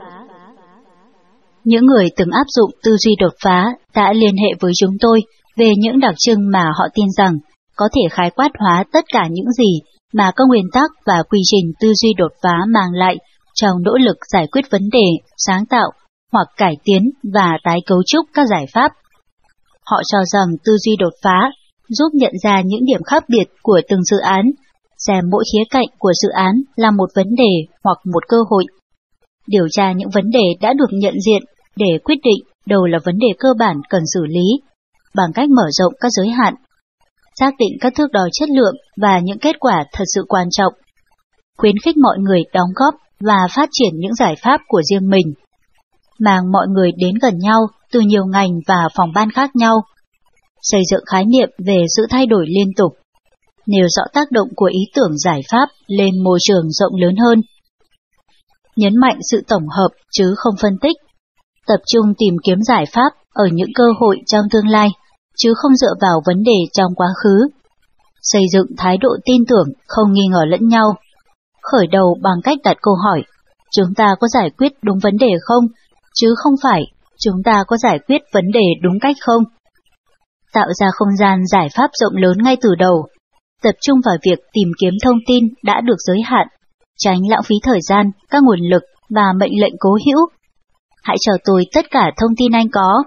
Những người từng áp dụng tư duy đột phá đã liên hệ với chúng tôi về những đặc trưng mà họ tin rằng có thể khái quát hóa tất cả những gì mà các nguyên tắc và quy trình tư duy đột phá mang lại trong nỗ lực giải quyết vấn đề, sáng tạo hoặc cải tiến và tái cấu trúc các giải pháp. Họ cho rằng tư duy đột phá giúp nhận ra những điểm khác biệt của từng dự án, xem mỗi khía cạnh của dự án là một vấn đề hoặc một cơ hội, điều tra những vấn đề đã được nhận diện để quyết định đâu là vấn đề cơ bản cần xử lý, bằng cách mở rộng các giới hạn, xác định các thước đo chất lượng và những kết quả thật sự quan trọng, khuyến khích mọi người đóng góp và phát triển những giải pháp của riêng mình, mang mọi người đến gần nhau từ nhiều ngành và phòng ban khác nhau, xây dựng khái niệm về sự thay đổi liên tục, nêu rõ tác động của ý tưởng giải pháp lên môi trường rộng lớn hơn, nhấn mạnh sự tổng hợp chứ không phân tích, tập trung tìm kiếm giải pháp ở những cơ hội trong tương lai, chứ không dựa vào vấn đề trong quá khứ. Xây dựng thái độ tin tưởng, không nghi ngờ lẫn nhau. Khởi đầu bằng cách đặt câu hỏi, chúng ta có giải quyết đúng vấn đề không, chứ không phải chúng ta có giải quyết vấn đề đúng cách không. Tạo ra không gian giải pháp rộng lớn ngay từ đầu, tập trung vào việc tìm kiếm thông tin đã được giới hạn, tránh lãng phí thời gian, các nguồn lực và mệnh lệnh cố hữu. Hãy cho tôi tất cả thông tin anh có.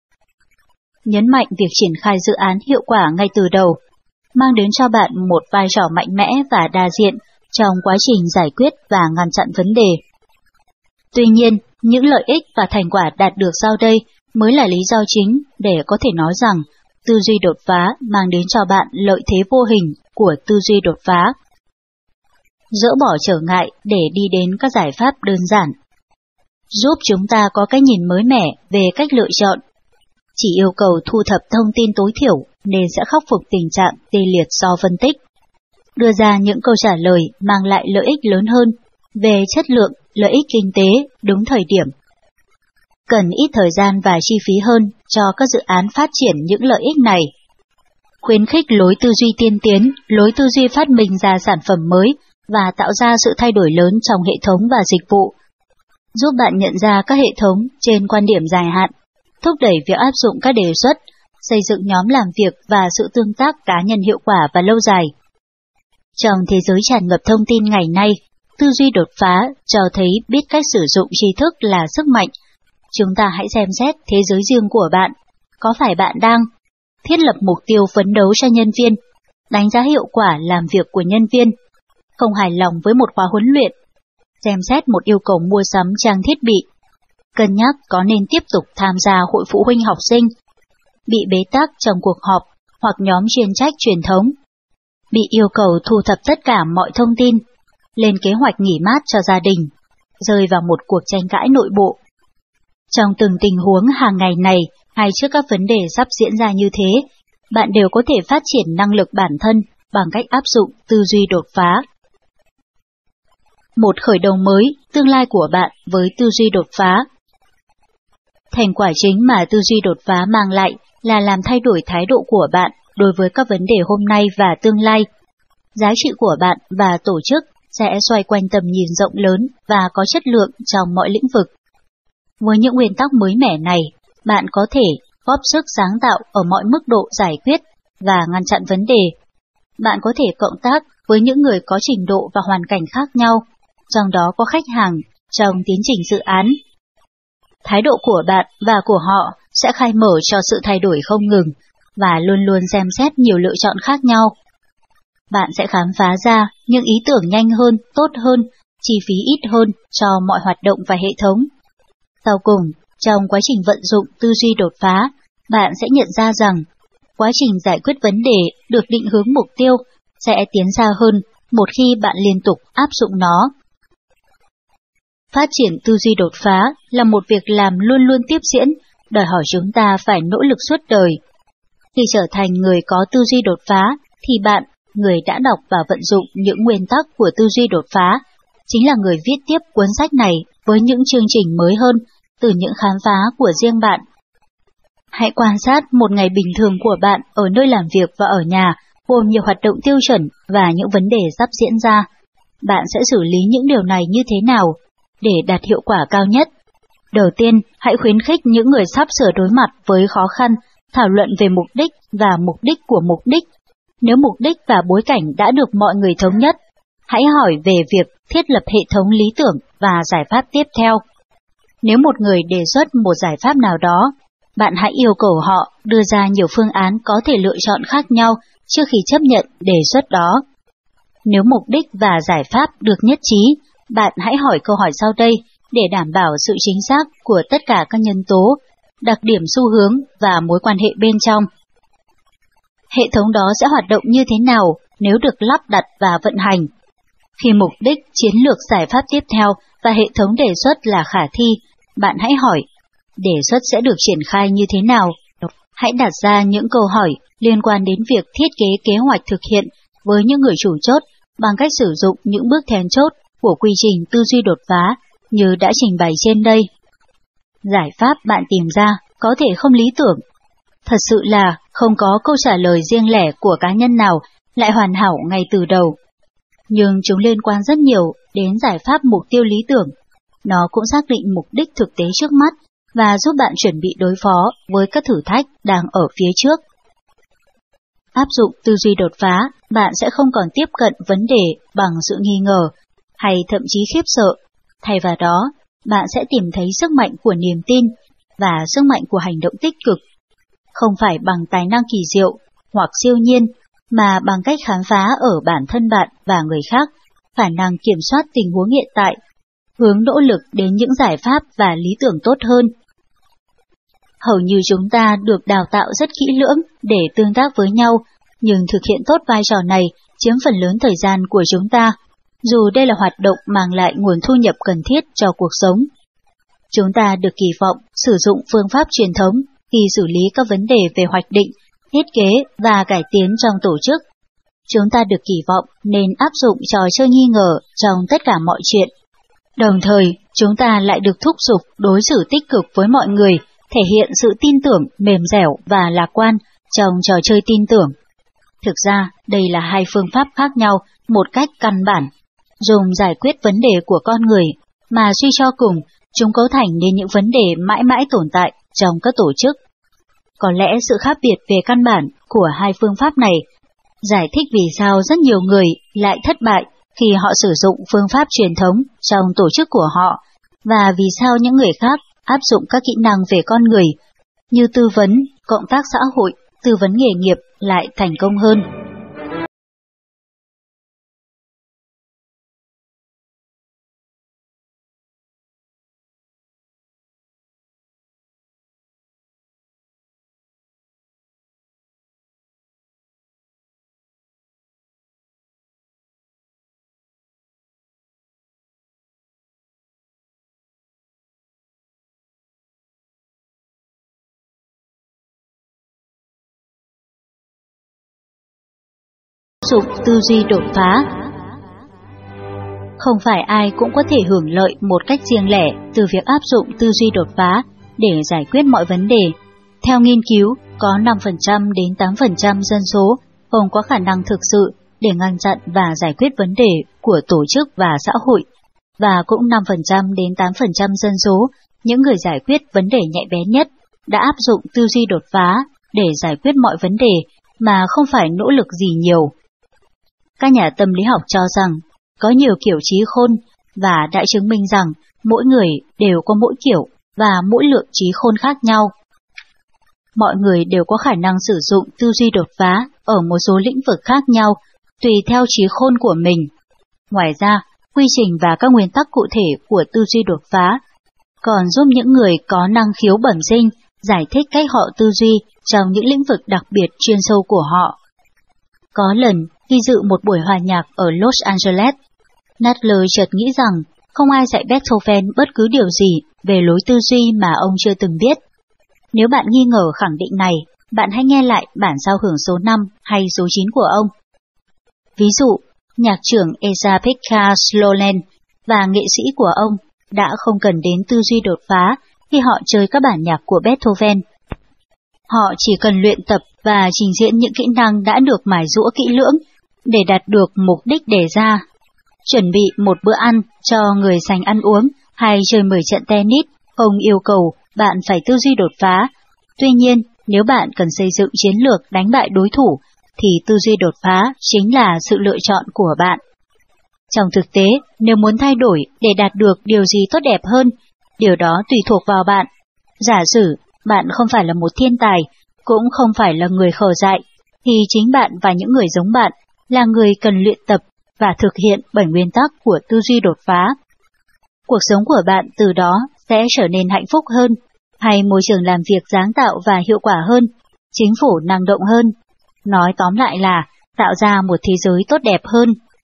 Nhấn mạnh việc triển khai dự án hiệu quả ngay từ đầu, mang đến cho bạn một vai trò mạnh mẽ và đa diện trong quá trình giải quyết và ngăn chặn vấn đề. Tuy nhiên, những lợi ích và thành quả đạt được sau đây mới là lý do chính để có thể nói rằng tư duy đột phá mang đến cho bạn lợi thế vô hình của tư duy đột phá. Dỡ bỏ trở ngại để đi đến các giải pháp đơn giản, giúp chúng ta có cái nhìn mới mẻ về cách lựa chọn. Chỉ yêu cầu thu thập thông tin tối thiểu nên sẽ khắc phục tình trạng tê liệt do phân tích, đưa ra những câu trả lời mang lại lợi ích lớn hơn về chất lượng, lợi ích kinh tế đúng thời điểm. Cần ít thời gian và chi phí hơn cho các dự án phát triển những lợi ích này. Khuyến khích lối tư duy tiên tiến, lối tư duy phát minh ra sản phẩm mới và tạo ra sự thay đổi lớn trong hệ thống và dịch vụ. Giúp bạn nhận ra các hệ thống trên quan điểm dài hạn, thúc đẩy việc áp dụng các đề xuất, xây dựng nhóm làm việc và sự tương tác cá nhân hiệu quả và lâu dài. Trong thế giới tràn ngập thông tin ngày nay, tư duy đột phá cho thấy biết cách sử dụng tri thức là sức mạnh. Chúng ta hãy xem xét thế giới riêng của bạn. Có phải bạn đang thiết lập mục tiêu phấn đấu cho nhân viên, đánh giá hiệu quả làm việc của nhân viên, không hài lòng với một khóa huấn luyện, xem xét một yêu cầu mua sắm trang thiết bị, cân nhắc có nên tiếp tục tham gia hội phụ huynh học sinh, bị bế tắc trong cuộc họp hoặc nhóm chuyên trách truyền thống, bị yêu cầu thu thập tất cả mọi thông tin, lên kế hoạch nghỉ mát cho gia đình, rơi vào một cuộc tranh cãi nội bộ. Trong từng tình huống hàng ngày này hay trước các vấn đề sắp diễn ra như thế, bạn đều có thể phát triển năng lực bản thân bằng cách áp dụng tư duy đột phá. Một khởi đầu mới, tương lai của bạn với tư duy đột phá. Thành quả chính mà tư duy đột phá mang lại là làm thay đổi thái độ của bạn đối với các vấn đề hôm nay và tương lai. Giá trị của bạn và tổ chức sẽ xoay quanh tầm nhìn rộng lớn và có chất lượng trong mọi lĩnh vực. Với những nguyên tắc mới mẻ này, bạn có thể góp sức sáng tạo ở mọi mức độ giải quyết và ngăn chặn vấn đề. Bạn có thể cộng tác với những người có trình độ và hoàn cảnh khác nhau, trong đó có khách hàng, trong tiến trình dự án. Thái độ của bạn và của họ sẽ khai mở cho sự thay đổi không ngừng và luôn luôn xem xét nhiều lựa chọn khác nhau. Bạn sẽ khám phá ra những ý tưởng nhanh hơn, tốt hơn, chi phí ít hơn cho mọi hoạt động và hệ thống. Sau cùng, trong quá trình vận dụng tư duy đột phá, bạn sẽ nhận ra rằng quá trình giải quyết vấn đề được định hướng mục tiêu sẽ tiến xa hơn một khi bạn liên tục áp dụng nó. Phát triển tư duy đột phá là một việc làm luôn luôn tiếp diễn, đòi hỏi chúng ta phải nỗ lực suốt đời. Khi trở thành người có tư duy đột phá, thì bạn, người đã đọc và vận dụng những nguyên tắc của tư duy đột phá, chính là người viết tiếp cuốn sách này với những chương trình mới hơn từ những khám phá của riêng bạn. Hãy quan sát một ngày bình thường của bạn ở nơi làm việc và ở nhà, gồm nhiều hoạt động tiêu chuẩn và những vấn đề sắp diễn ra. Bạn sẽ xử lý những điều này như thế nào để đạt hiệu quả cao nhất? Đầu tiên, hãy khuyến khích những người sắp sửa đối mặt với khó khăn, thảo luận về mục đích và mục đích của mục đích. Nếu mục đích và bối cảnh đã được mọi người thống nhất, hãy hỏi về việc thiết lập hệ thống lý tưởng và giải pháp tiếp theo. Nếu một người đề xuất một giải pháp nào đó, bạn hãy yêu cầu họ đưa ra nhiều phương án có thể lựa chọn khác nhau trước khi chấp nhận đề xuất đó. Nếu mục đích và giải pháp được nhất trí, bạn hãy hỏi câu hỏi sau đây để đảm bảo sự chính xác của tất cả các nhân tố, đặc điểm xu hướng và mối quan hệ bên trong. Hệ thống đó sẽ hoạt động như thế nào nếu được lắp đặt và vận hành? Khi mục đích, chiến lược, giải pháp tiếp theo và hệ thống đề xuất là khả thi, bạn hãy hỏi, đề xuất sẽ được triển khai như thế nào? Hãy đặt ra những câu hỏi liên quan đến việc thiết kế kế hoạch thực hiện với những người chủ chốt bằng cách sử dụng những bước then chốt của quy trình tư duy đột phá như đã trình bày trên đây. giải pháp bạn tìm ra có thể không lý tưởng. Thật sự là không có câu trả lời riêng lẻ của cá nhân nào lại hoàn hảo ngay từ đầu. Nhưng chúng liên quan rất nhiều đến giải pháp mục tiêu lý tưởng. Nó cũng xác định mục đích thực tế trước mắt và giúp bạn chuẩn bị đối phó với các thử thách đang ở phía trước. Áp dụng tư duy đột phá, bạn sẽ không còn tiếp cận vấn đề bằng sự nghi ngờ hay thậm chí khiếp sợ. Thay vào đó, bạn sẽ tìm thấy sức mạnh của niềm tin và sức mạnh của hành động tích cực. Không phải bằng tài năng kỳ diệu hoặc siêu nhiên, mà bằng cách khám phá ở bản thân bạn và người khác, khả năng kiểm soát tình huống hiện tại, hướng nỗ lực đến những giải pháp và lý tưởng tốt hơn. Hầu như chúng ta được đào tạo rất kỹ lưỡng để tương tác với nhau, nhưng thực hiện tốt vai trò này chiếm phần lớn thời gian của chúng ta, dù đây là hoạt động mang lại nguồn thu nhập cần thiết cho cuộc sống. Chúng ta được kỳ vọng sử dụng phương pháp truyền thống khi xử lý các vấn đề về hoạch định, thiết kế và cải tiến trong tổ chức. Chúng ta được kỳ vọng nên áp dụng trò chơi nghi ngờ trong tất cả mọi chuyện. Đồng thời, chúng ta lại được thúc giục đối xử tích cực với mọi người, thể hiện sự tin tưởng mềm dẻo và lạc quan trong trò chơi tin tưởng. Thực ra, đây là hai phương pháp khác nhau một cách căn bản, dùng giải quyết vấn đề của con người, mà suy cho cùng, chúng cấu thành nên những vấn đề mãi mãi tồn tại trong các tổ chức. Có lẽ sự khác biệt về căn bản của hai phương pháp này giải thích vì sao rất nhiều người lại thất bại khi họ sử dụng phương pháp truyền thống trong tổ chức của họ, và vì sao những người khác áp dụng các kỹ năng về con người như tư vấn, cộng tác xã hội, tư vấn nghề nghiệp lại thành công hơn. Dụng tư duy đột phá. Không phải ai cũng có thể hưởng lợi một cách riêng lẻ từ việc áp dụng tư duy đột phá để giải quyết mọi vấn đề. Theo nghiên cứu, có năm phần trăm đến tám phần trăm dân số không có khả năng thực sự để ngăn chặn và giải quyết vấn đề của tổ chức và xã hội, và cũng năm phần trăm đến tám phần trăm dân số, những người giải quyết vấn đề nhạy bén nhất, đã áp dụng tư duy đột phá để giải quyết mọi vấn đề mà không phải nỗ lực gì nhiều. Các nhà tâm lý học cho rằng có nhiều kiểu trí khôn và đã chứng minh rằng mỗi người đều có mỗi kiểu và mỗi lượng trí khôn khác nhau. Mọi người đều có khả năng sử dụng tư duy đột phá ở một số lĩnh vực khác nhau tùy theo trí khôn của mình. Ngoài ra, quy trình và các nguyên tắc cụ thể của tư duy đột phá còn giúp những người có năng khiếu bẩm sinh giải thích cách họ tư duy trong những lĩnh vực đặc biệt chuyên sâu của họ. Có lần, khi dự một buổi hòa nhạc ở Los Angeles, Nadler chợt nghĩ rằng không ai dạy Beethoven bất cứ điều gì về lối tư duy mà ông chưa từng biết. Nếu bạn nghi ngờ khẳng định này, bạn hãy nghe lại bản giao hưởng số năm hay số chín của ông. Ví dụ, nhạc trưởng Esa-Pekka Slolen và nghệ sĩ của ông đã không cần đến tư duy đột phá khi họ chơi các bản nhạc của Beethoven. Họ chỉ cần luyện tập và trình diễn những kỹ năng đã được mài giũa kỹ lưỡng để đạt được mục đích đề ra. Chuẩn bị một bữa ăn cho người sành ăn uống hay chơi mười trận tennis không yêu cầu bạn phải tư duy đột phá. Tuy nhiên, nếu bạn cần xây dựng chiến lược đánh bại đối thủ, thì tư duy đột phá chính là sự lựa chọn của bạn. Trong thực tế, nếu muốn thay đổi để đạt được điều gì tốt đẹp hơn, điều đó tùy thuộc vào bạn. Giả sử bạn không phải là một thiên tài, cũng không phải là người khờ dại, thì chính bạn và những người giống bạn là người cần luyện tập và thực hiện bảy nguyên tắc của tư duy đột phá. Cuộc sống của bạn từ đó sẽ trở nên hạnh phúc hơn, hay môi trường làm việc sáng tạo và hiệu quả hơn, chính phủ năng động hơn. Nói tóm lại là tạo ra một thế giới tốt đẹp hơn.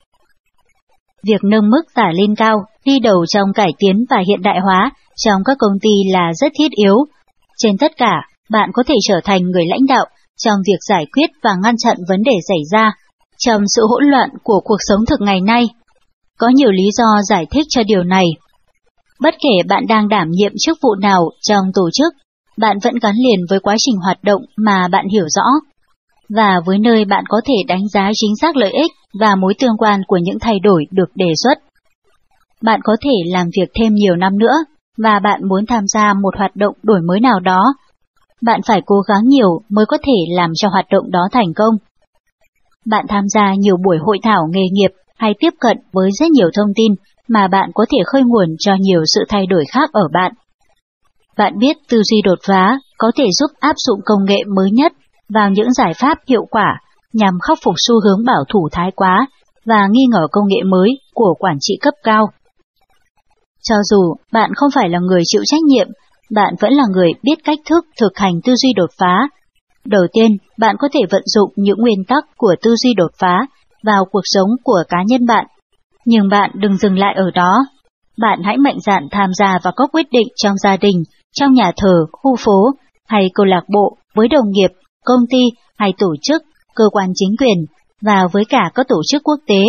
Việc nâng mức tả lên cao, đi đầu trong cải tiến và hiện đại hóa trong các công ty là rất thiết yếu. Trên tất cả, bạn có thể trở thành người lãnh đạo trong việc giải quyết và ngăn chặn vấn đề xảy ra trong sự hỗn loạn của cuộc sống thực ngày nay. Có nhiều lý do giải thích cho điều này. Bất kể bạn đang đảm nhiệm chức vụ nào trong tổ chức, bạn vẫn gắn liền với quá trình hoạt động mà bạn hiểu rõ, và với nơi bạn có thể đánh giá chính xác lợi ích và mối tương quan của những thay đổi được đề xuất. Bạn có thể làm việc thêm nhiều năm nữa, và bạn muốn tham gia một hoạt động đổi mới nào đó. Bạn phải cố gắng nhiều mới có thể làm cho hoạt động đó thành công. Bạn tham gia nhiều buổi hội thảo nghề nghiệp hay tiếp cận với rất nhiều thông tin mà bạn có thể khơi nguồn cho nhiều sự thay đổi khác ở bạn. Bạn biết tư duy đột phá có thể giúp áp dụng công nghệ mới nhất vào những giải pháp hiệu quả nhằm khắc phục xu hướng bảo thủ thái quá và nghi ngờ công nghệ mới của quản trị cấp cao. Cho dù bạn không phải là người chịu trách nhiệm, bạn vẫn là người biết cách thức thực hành tư duy đột phá. Đầu tiên, bạn có thể vận dụng những nguyên tắc của tư duy đột phá vào cuộc sống của cá nhân bạn. Nhưng bạn đừng dừng lại ở đó. Bạn hãy mạnh dạn tham gia vào các quyết định trong gia đình, trong nhà thờ, khu phố, hay câu lạc bộ, với đồng nghiệp, công ty hay tổ chức, cơ quan chính quyền, và với cả các tổ chức quốc tế.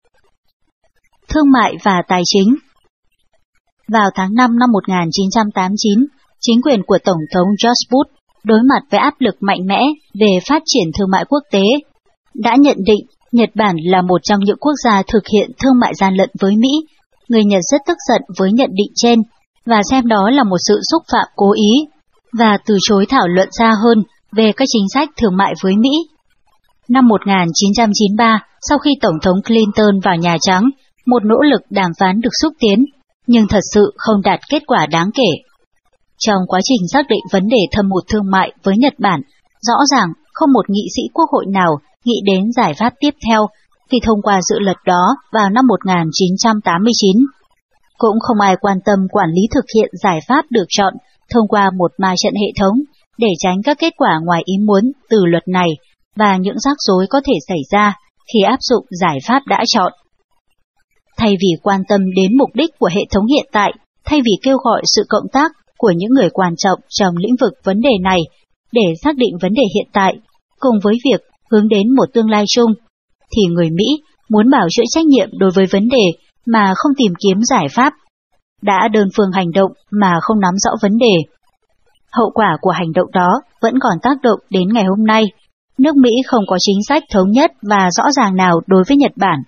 Thương mại và tài chính. Vào tháng năm năm một nghìn chín trăm tám mươi chín, chính quyền của Tổng thống George Bush đối mặt với áp lực mạnh mẽ về phát triển thương mại quốc tế, đã nhận định Nhật Bản là một trong những quốc gia thực hiện thương mại gian lận với Mỹ. Người Nhật rất tức giận với nhận định trên và xem đó là một sự xúc phạm cố ý, và từ chối thảo luận xa hơn về các chính sách thương mại với Mỹ. Năm một nghìn chín trăm chín mươi ba, sau khi Tổng thống Clinton vào Nhà Trắng, một nỗ lực đàm phán được xúc tiến, nhưng thật sự không đạt kết quả đáng kể. Trong quá trình xác định vấn đề thâm hụt thương mại với Nhật Bản, rõ ràng không một nghị sĩ quốc hội nào nghĩ đến giải pháp tiếp theo khi thông qua dự luật đó vào năm một nghìn chín trăm tám mươi chín. Cũng không ai quan tâm quản lý thực hiện giải pháp được chọn thông qua một ma trận hệ thống để tránh các kết quả ngoài ý muốn từ luật này và những rắc rối có thể xảy ra khi áp dụng giải pháp đã chọn. Thay vì quan tâm đến mục đích của hệ thống hiện tại, thay vì kêu gọi sự cộng tác của những người quan trọng trong lĩnh vực vấn đề này để xác định vấn đề hiện tại, cùng với việc hướng đến một tương lai chung, thì người Mỹ muốn bảo chữa trách nhiệm đối với vấn đề mà không tìm kiếm giải pháp, đã đơn phương hành động mà không nắm rõ vấn đề. Hậu quả của hành động đó vẫn còn tác động đến ngày hôm nay. Nước Mỹ không có chính sách thống nhất và rõ ràng nào đối với Nhật Bản.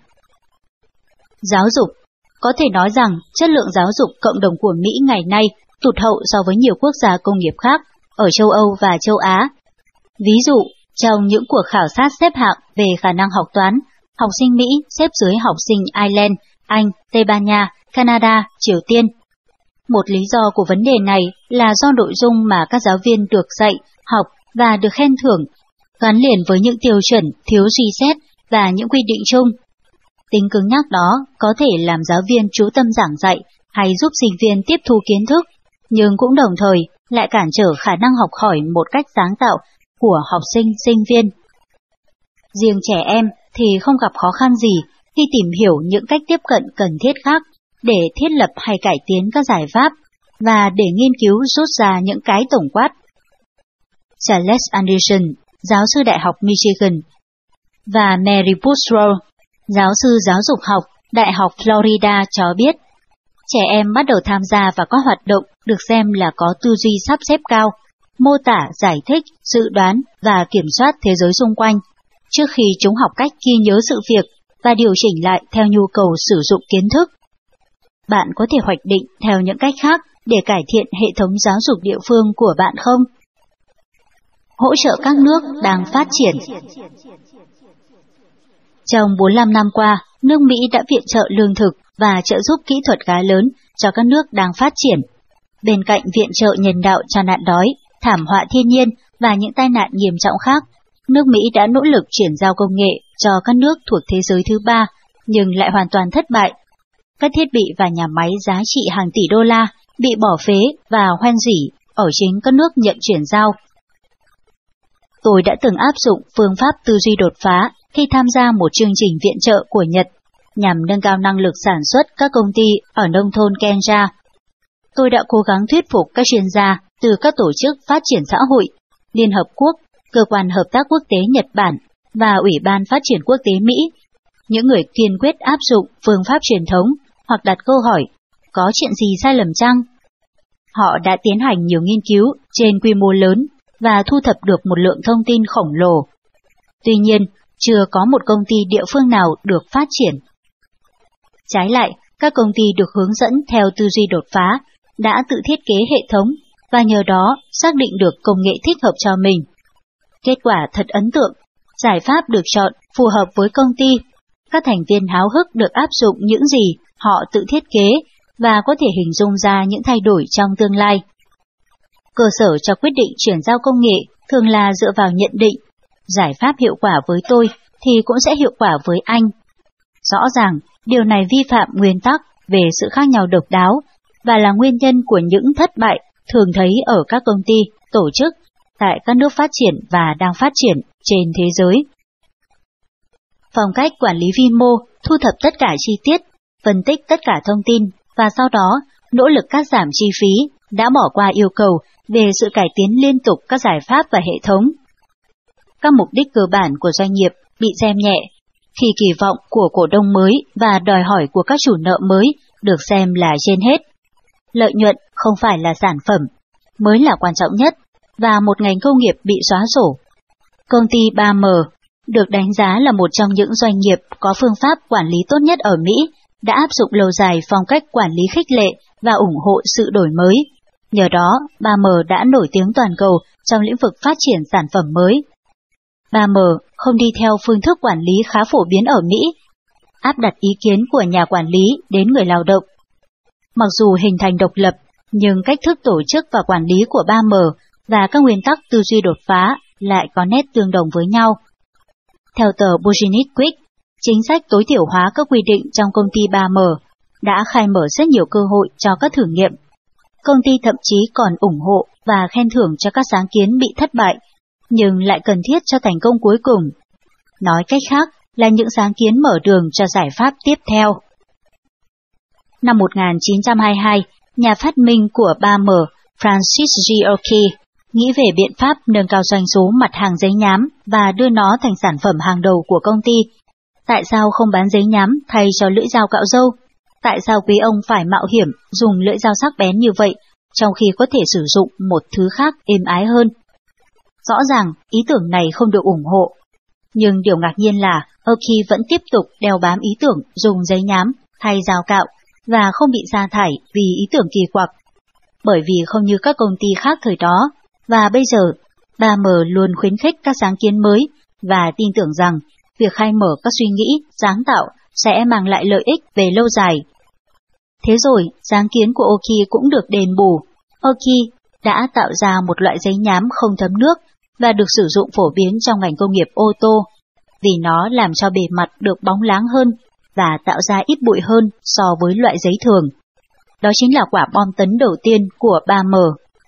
Giáo dục. Có thể nói rằng chất lượng giáo dục cộng đồng của Mỹ ngày nay tụt hậu so với nhiều quốc gia công nghiệp khác ở châu Âu và châu Á. Ví dụ, trong những cuộc khảo sát xếp hạng về khả năng học toán, học sinh Mỹ xếp dưới học sinh Ireland, Anh, Tây Ban Nha, Canada, Triều Tiên. Một lý do của vấn đề này là do nội dung mà các giáo viên được dạy, học và được khen thưởng, gắn liền với những tiêu chuẩn thiếu suy xét và những quy định chung. Tính cứng nhắc đó có thể làm giáo viên chú tâm giảng dạy hay giúp sinh viên tiếp thu kiến thức, nhưng cũng đồng thời lại cản trở khả năng học hỏi một cách sáng tạo của học sinh, sinh viên. Riêng trẻ em thì không gặp khó khăn gì khi tìm hiểu những cách tiếp cận cần thiết khác để thiết lập hay cải tiến các giải pháp và để nghiên cứu rút ra những cái tổng quát. Charles Anderson, giáo sư Đại học Michigan, và Mary Bushrow, giáo sư giáo dục học, Đại học Florida cho biết, trẻ em bắt đầu tham gia vào các hoạt động được xem là có tư duy sắp xếp cao, mô tả, giải thích, dự đoán và kiểm soát thế giới xung quanh, trước khi chúng học cách ghi nhớ sự việc và điều chỉnh lại theo nhu cầu sử dụng kiến thức. Bạn có thể hoạch định theo những cách khác để cải thiện hệ thống giáo dục địa phương của bạn không? Hỗ trợ các nước đang phát triển. Trong bốn mươi lăm năm qua, nước Mỹ đã viện trợ lương thực và trợ giúp kỹ thuật khá lớn cho các nước đang phát triển. Bên cạnh viện trợ nhân đạo cho nạn đói, thảm họa thiên nhiên và những tai nạn nghiêm trọng khác, nước Mỹ đã nỗ lực chuyển giao công nghệ cho các nước thuộc thế giới thứ ba, nhưng lại hoàn toàn thất bại. Các thiết bị và nhà máy giá trị hàng tỷ đô la bị bỏ phế và hoen rỉ ở chính các nước nhận chuyển giao. Tôi đã từng áp dụng phương pháp tư duy đột phá khi tham gia một chương trình viện trợ của Nhật nhằm nâng cao năng lực sản xuất các công ty ở nông thôn Kenya. Tôi đã cố gắng thuyết phục các chuyên gia từ các tổ chức phát triển xã hội, Liên Hợp Quốc, Cơ quan Hợp tác Quốc tế Nhật Bản và Ủy ban Phát triển Quốc tế Mỹ, những người kiên quyết áp dụng phương pháp truyền thống hoặc đặt câu hỏi, có chuyện gì sai lầm chăng? Họ đã tiến hành nhiều nghiên cứu trên quy mô lớn và thu thập được một lượng thông tin khổng lồ. Tuy nhiên, chưa có một công ty địa phương nào được phát triển. Trái lại, các công ty được hướng dẫn theo tư duy đột phá đã tự thiết kế hệ thống và nhờ đó xác định được công nghệ thích hợp cho mình. Kết quả thật ấn tượng, giải pháp được chọn phù hợp với công ty, các thành viên háo hức được áp dụng những gì họ tự thiết kế và có thể hình dung ra những thay đổi trong tương lai. Cơ sở cho quyết định chuyển giao công nghệ thường là dựa vào nhận định, giải pháp hiệu quả với tôi thì cũng sẽ hiệu quả với anh. Rõ ràng, điều này vi phạm nguyên tắc về sự khác nhau độc đáo và là nguyên nhân của những thất bại thường thấy ở các công ty, tổ chức, tại các nước phát triển và đang phát triển trên thế giới. Phong cách quản lý vi mô thu thập tất cả chi tiết, phân tích tất cả thông tin và sau đó nỗ lực cắt giảm chi phí đã bỏ qua yêu cầu về sự cải tiến liên tục các giải pháp và hệ thống. Các mục đích cơ bản của doanh nghiệp bị xem nhẹ khi kỳ vọng của cổ đông mới và đòi hỏi của các chủ nợ mới được xem là trên hết. Lợi nhuận không phải là sản phẩm, mới là quan trọng nhất và một ngành công nghiệp bị xóa sổ. Công ty ba M được đánh giá là một trong những doanh nghiệp có phương pháp quản lý tốt nhất ở Mỹ, đã áp dụng lâu dài phong cách quản lý khích lệ và ủng hộ sự đổi mới. Nhờ đó, ba M đã nổi tiếng toàn cầu trong lĩnh vực phát triển sản phẩm mới. ba M không đi theo phương thức quản lý khá phổ biến ở Mỹ, áp đặt ý kiến của nhà quản lý đến người lao động. Mặc dù hình thành độc lập, nhưng cách thức tổ chức và quản lý của ba M và các nguyên tắc tư duy đột phá lại có nét tương đồng với nhau. Theo tờ Business Week, chính sách tối thiểu hóa các quy định trong công ty ba M đã khai mở rất nhiều cơ hội cho các thử nghiệm. Công ty thậm chí còn ủng hộ và khen thưởng cho các sáng kiến bị thất bại, nhưng lại cần thiết cho thành công cuối cùng. Nói cách khác là những sáng kiến mở đường cho giải pháp tiếp theo. Năm một nghìn chín trăm hai mươi hai, nhà phát minh của ba M, Francis G. Oki, nghĩ về biện pháp nâng cao doanh số mặt hàng giấy nhám và đưa nó thành sản phẩm hàng đầu của công ty. Tại sao không bán giấy nhám thay cho lưỡi dao cạo râu? Tại sao quý ông phải mạo hiểm dùng lưỡi dao sắc bén như vậy, trong khi có thể sử dụng một thứ khác êm ái hơn? Rõ ràng, ý tưởng này không được ủng hộ. Nhưng điều ngạc nhiên là Oki vẫn tiếp tục đeo bám ý tưởng dùng giấy nhám thay dao cạo và không bị sa thải vì ý tưởng kỳ quặc. Bởi vì không như các công ty khác thời đó, và bây giờ, ba M luôn khuyến khích các sáng kiến mới và tin tưởng rằng việc khai mở các suy nghĩ, sáng tạo sẽ mang lại lợi ích về lâu dài. Thế rồi, sáng kiến của Oki cũng được đền bù. Oki đã tạo ra một loại giấy nhám không thấm nước và được sử dụng phổ biến trong ngành công nghiệp ô tô, vì nó làm cho bề mặt được bóng láng hơn và tạo ra ít bụi hơn so với loại giấy thường. Đó chính là quả bom tấn đầu tiên của ba M.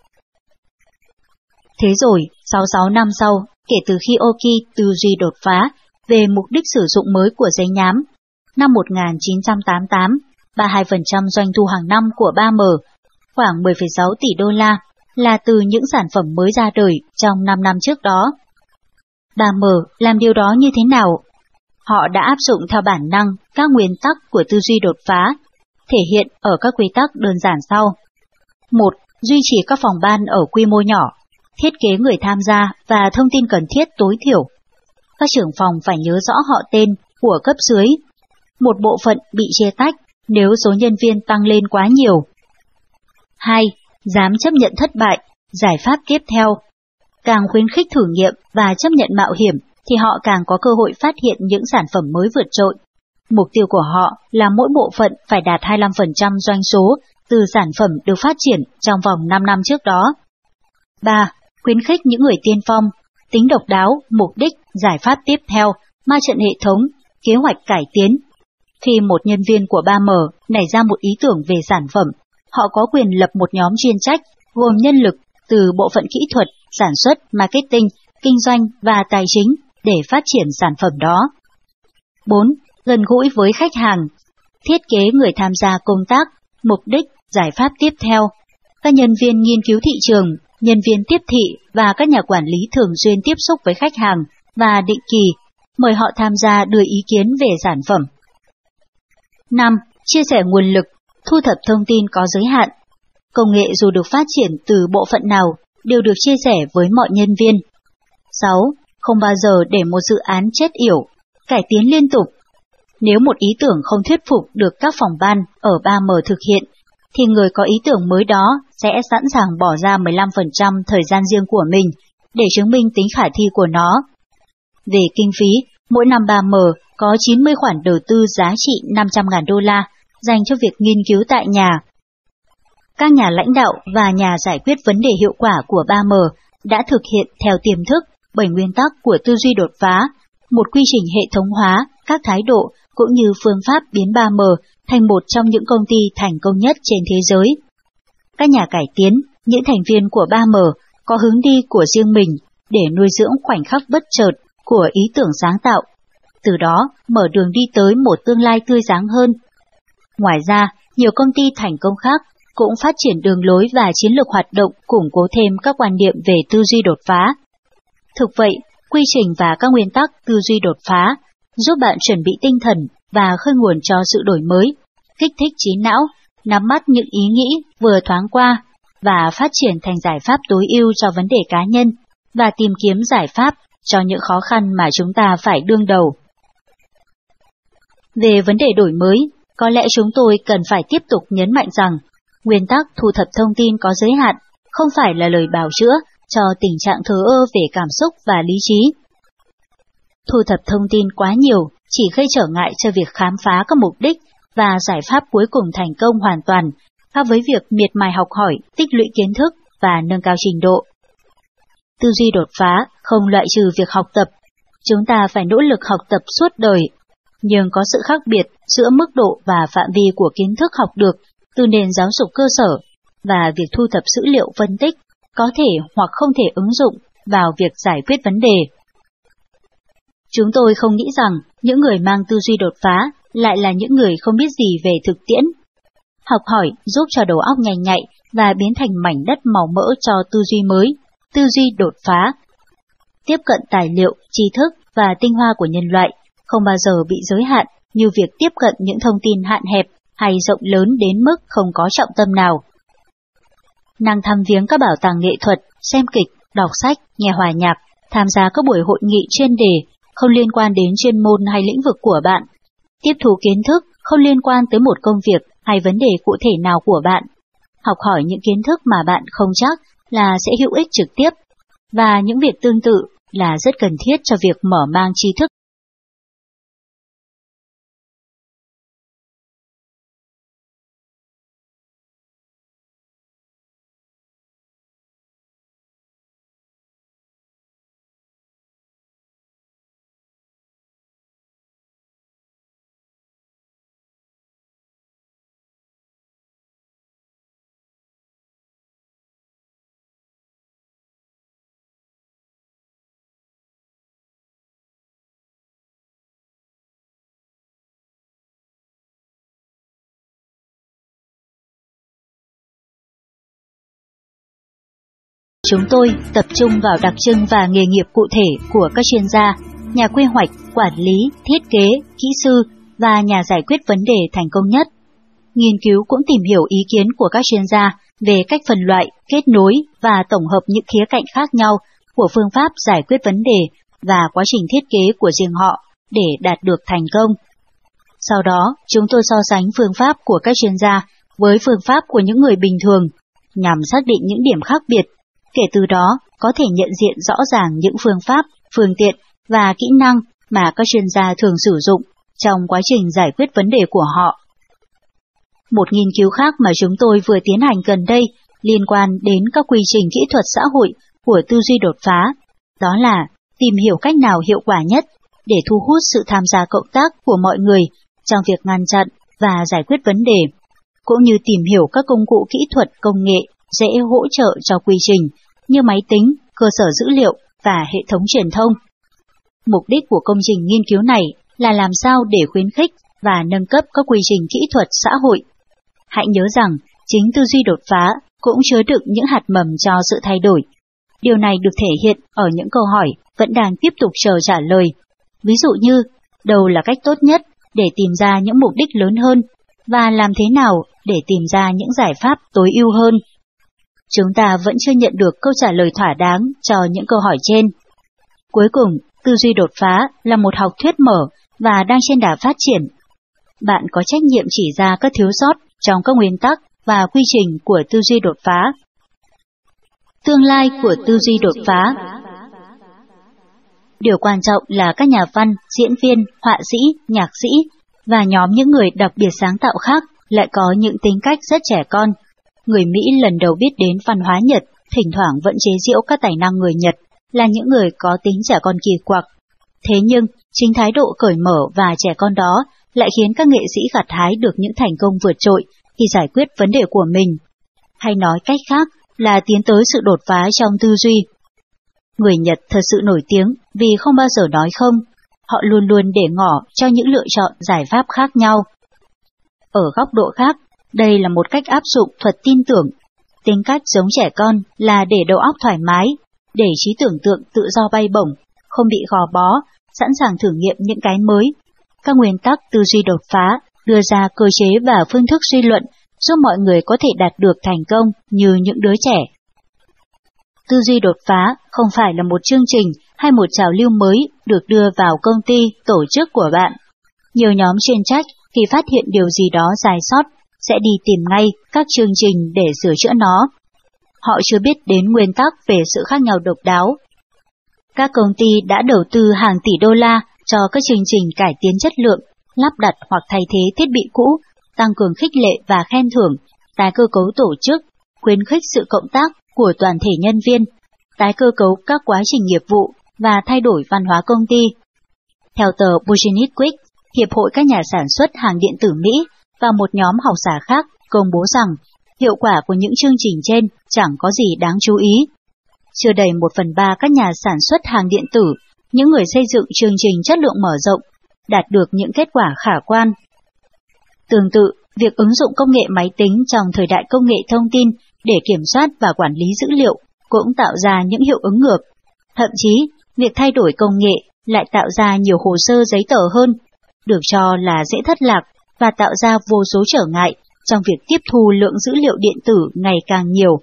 Thế rồi, sáu mươi sáu năm sau, kể từ khi Oki tư duy đột phá về mục đích sử dụng mới của giấy nhám, năm một nghìn chín trăm tám mươi tám, ba mươi hai phần trăm doanh thu hàng năm của ba M, khoảng mười phẩy sáu tỷ đô la, là từ những sản phẩm mới ra đời trong năm năm trước đó. ba M làm điều đó như thế nào? Họ đã áp dụng theo bản năng các nguyên tắc của tư duy đột phá, thể hiện ở các quy tắc đơn giản sau. một. Duy trì các phòng ban ở quy mô nhỏ, thiết kế người tham gia và thông tin cần thiết tối thiểu. Các trưởng phòng phải nhớ rõ họ tên của cấp dưới. Một bộ phận bị chia tách nếu số nhân viên tăng lên quá nhiều. hai. Dám chấp nhận thất bại, giải pháp tiếp theo. Càng khuyến khích thử nghiệm và chấp nhận mạo hiểm thì họ càng có cơ hội phát hiện những sản phẩm mới vượt trội. Mục tiêu của họ là mỗi bộ phận phải đạt hai mươi lăm phần trăm doanh số từ sản phẩm được phát triển trong vòng năm năm trước đó. ba. Khuyến khích những người tiên phong, tính độc đáo, mục đích, giải pháp tiếp theo, ma trận hệ thống, kế hoạch cải tiến. Khi một nhân viên của ba M nảy ra một ý tưởng về sản phẩm, họ có quyền lập một nhóm chuyên trách gồm nhân lực từ bộ phận kỹ thuật, sản xuất, marketing, kinh doanh và tài chính để phát triển sản phẩm đó. bốn. Gần gũi với khách hàng, thiết kế người tham gia công tác, mục đích, giải pháp tiếp theo. Các nhân viên nghiên cứu thị trường, nhân viên tiếp thị và các nhà quản lý thường xuyên tiếp xúc với khách hàng và định kỳ, mời họ tham gia đưa ý kiến về sản phẩm. năm. Chia sẻ nguồn lực, Thu thập thông tin có giới hạn. Công nghệ dù được phát triển từ bộ phận nào đều được chia sẻ với mọi nhân viên. sáu. Không bao giờ để một dự án chết yểu, cải tiến liên tục. Nếu một ý tưởng không thuyết phục được các phòng ban ở ba M thực hiện, thì người có ý tưởng mới đó sẽ sẵn sàng bỏ ra mười lăm phần trăm thời gian riêng của mình để chứng minh tính khả thi của nó. Về kinh phí, mỗi năm ba M có chín mươi khoản đầu tư giá trị năm trăm nghìn đô la dành cho việc nghiên cứu tại nhà. Các nhà lãnh đạo và nhà giải quyết vấn đề hiệu quả của ba M đã thực hiện theo tiềm thức bảy nguyên tắc của tư duy đột phá, một quy trình hệ thống hóa các thái độ cũng như phương pháp biến ba M thành một trong những công ty thành công nhất trên thế giới. Các nhà cải tiến, những thành viên của ba M có hướng đi của riêng mình để nuôi dưỡng khoảnh khắc bất chợt của ý tưởng sáng tạo, từ đó mở đường đi tới một tương lai tươi sáng hơn. Ngoài ra, nhiều công ty thành công khác cũng phát triển đường lối và chiến lược hoạt động củng cố thêm các quan niệm về tư duy đột phá. Thực vậy, quy trình và các nguyên tắc tư duy đột phá giúp bạn chuẩn bị tinh thần và khơi nguồn cho sự đổi mới, kích thích trí não, nắm bắt những ý nghĩ vừa thoáng qua và phát triển thành giải pháp tối ưu cho vấn đề cá nhân và tìm kiếm giải pháp cho những khó khăn mà chúng ta phải đương đầu. Về vấn đề đổi mới, có lẽ chúng tôi cần phải tiếp tục nhấn mạnh rằng nguyên tắc thu thập thông tin có giới hạn không phải là lời bào chữa cho tình trạng thờ ơ về cảm xúc và lý trí. Thu thập thông tin quá nhiều chỉ gây trở ngại cho việc khám phá các mục đích và giải pháp cuối cùng thành công hoàn toàn, khác với việc miệt mài học hỏi, tích lũy kiến thức và nâng cao trình độ. Tư duy đột phá không loại trừ việc học tập, chúng ta phải nỗ lực học tập suốt đời, nhưng có sự khác biệt giữa mức độ và phạm vi của kiến thức học được từ nền giáo dục cơ sở và việc thu thập dữ liệu phân tích có thể hoặc không thể ứng dụng vào việc giải quyết vấn đề. Chúng tôi không nghĩ rằng những người mang tư duy đột phá lại là những người không biết gì về thực tiễn. Học hỏi giúp cho đầu óc nhanh nhạy và biến thành mảnh đất màu mỡ cho tư duy mới, tư duy đột phá. Tiếp cận tài liệu, tri thức và tinh hoa của nhân loại không bao giờ bị giới hạn như việc tiếp cận những thông tin hạn hẹp hay rộng lớn đến mức không có trọng tâm nào. Năng thăm viếng các bảo tàng nghệ thuật, xem kịch, đọc sách, nghe hòa nhạc, tham gia các buổi hội nghị chuyên đề không liên quan đến chuyên môn hay lĩnh vực của bạn, tiếp thu kiến thức không liên quan tới một công việc hay vấn đề cụ thể nào của bạn, học hỏi những kiến thức mà bạn không chắc là sẽ hữu ích trực tiếp, và những việc tương tự là rất cần thiết cho việc mở mang tri thức. Chúng tôi tập trung vào đặc trưng và nghề nghiệp cụ thể của các chuyên gia, nhà quy hoạch, quản lý, thiết kế, kỹ sư và nhà giải quyết vấn đề thành công nhất. Nghiên cứu cũng tìm hiểu ý kiến của các chuyên gia về cách phân loại, kết nối và tổng hợp những khía cạnh khác nhau của phương pháp giải quyết vấn đề và quá trình thiết kế của riêng họ để đạt được thành công. Sau đó, chúng tôi so sánh phương pháp của các chuyên gia với phương pháp của những người bình thường, nhằm xác định những điểm khác biệt. Kể từ đó, có thể nhận diện rõ ràng những phương pháp, phương tiện và kỹ năng mà các chuyên gia thường sử dụng trong quá trình giải quyết vấn đề của họ. Một nghiên cứu khác mà chúng tôi vừa tiến hành gần đây liên quan đến các quy trình kỹ thuật xã hội của tư duy đột phá, đó là tìm hiểu cách nào hiệu quả nhất để thu hút sự tham gia cộng tác của mọi người trong việc ngăn chặn và giải quyết vấn đề, cũng như tìm hiểu các công cụ kỹ thuật công nghệ dễ hỗ trợ cho quy trình như máy tính, cơ sở dữ liệu và hệ thống truyền thông. Mục đích của công trình nghiên cứu này là làm sao để khuyến khích và nâng cấp các quy trình kỹ thuật xã hội. Hãy nhớ rằng, chính tư duy đột phá cũng chứa đựng những hạt mầm cho sự thay đổi. Điều này được thể hiện ở những câu hỏi vẫn đang tiếp tục chờ trả lời. Ví dụ như, đâu là cách tốt nhất để tìm ra những mục đích lớn hơn, và làm thế nào để tìm ra những giải pháp tối ưu hơn. Chúng ta vẫn chưa nhận được câu trả lời thỏa đáng cho những câu hỏi trên. Cuối cùng, tư duy đột phá là một học thuyết mở và đang trên đà phát triển. Bạn có trách nhiệm chỉ ra các thiếu sót trong các nguyên tắc và quy trình của tư duy đột phá. Tương lai của tư duy đột phá. Điều quan trọng là các nhà văn, diễn viên, họa sĩ, nhạc sĩ và nhóm những người đặc biệt sáng tạo khác lại có những tính cách rất trẻ con. Người Mỹ lần đầu biết đến văn hóa Nhật, thỉnh thoảng vẫn chế giễu các tài năng người Nhật là những người có tính trẻ con kỳ quặc. Thế nhưng, chính thái độ cởi mở và trẻ con đó lại khiến các nghệ sĩ gặt hái được những thành công vượt trội khi giải quyết vấn đề của mình. Hay nói cách khác là tiến tới sự đột phá trong tư duy. Người Nhật thật sự nổi tiếng vì không bao giờ nói không, họ luôn luôn để ngỏ cho những lựa chọn giải pháp khác nhau. Ở góc độ khác, đây là một cách áp dụng thuật tin tưởng. Tính cách giống trẻ con là để đầu óc thoải mái, để trí tưởng tượng tự do bay bổng, không bị gò bó, sẵn sàng thử nghiệm những cái mới. Các nguyên tắc tư duy đột phá đưa ra cơ chế và phương thức suy luận giúp mọi người có thể đạt được thành công như những đứa trẻ. Tư duy đột phá không phải là một chương trình hay một trào lưu mới được đưa vào công ty, tổ chức của bạn. Nhiều nhóm chuyên trách khi phát hiện điều gì đó sai sót sẽ đi tìm ngay các chương trình để sửa chữa nó. Họ chưa biết đến nguyên tắc về sự khác nhau độc đáo. Các công ty đã đầu tư hàng tỷ đô la cho các chương trình cải tiến chất lượng, lắp đặt hoặc thay thế thiết bị cũ, tăng cường khích lệ và khen thưởng, tái cơ cấu tổ chức, khuyến khích sự cộng tác của toàn thể nhân viên, tái cơ cấu các quá trình nghiệp vụ và thay đổi văn hóa công ty. Theo tờ Business Week, Hiệp hội các nhà sản xuất hàng điện tử Mỹ và một nhóm học giả khác công bố rằng hiệu quả của những chương trình trên chẳng có gì đáng chú ý. Chưa đầy một phần ba các nhà sản xuất hàng điện tử, những người xây dựng chương trình chất lượng mở rộng, đạt được những kết quả khả quan. Tương tự, việc ứng dụng công nghệ máy tính trong thời đại công nghệ thông tin để kiểm soát và quản lý dữ liệu cũng tạo ra những hiệu ứng ngược. Thậm chí, việc thay đổi công nghệ lại tạo ra nhiều hồ sơ giấy tờ hơn, được cho là dễ thất lạc và tạo ra vô số trở ngại trong việc tiếp thu lượng dữ liệu điện tử ngày càng nhiều.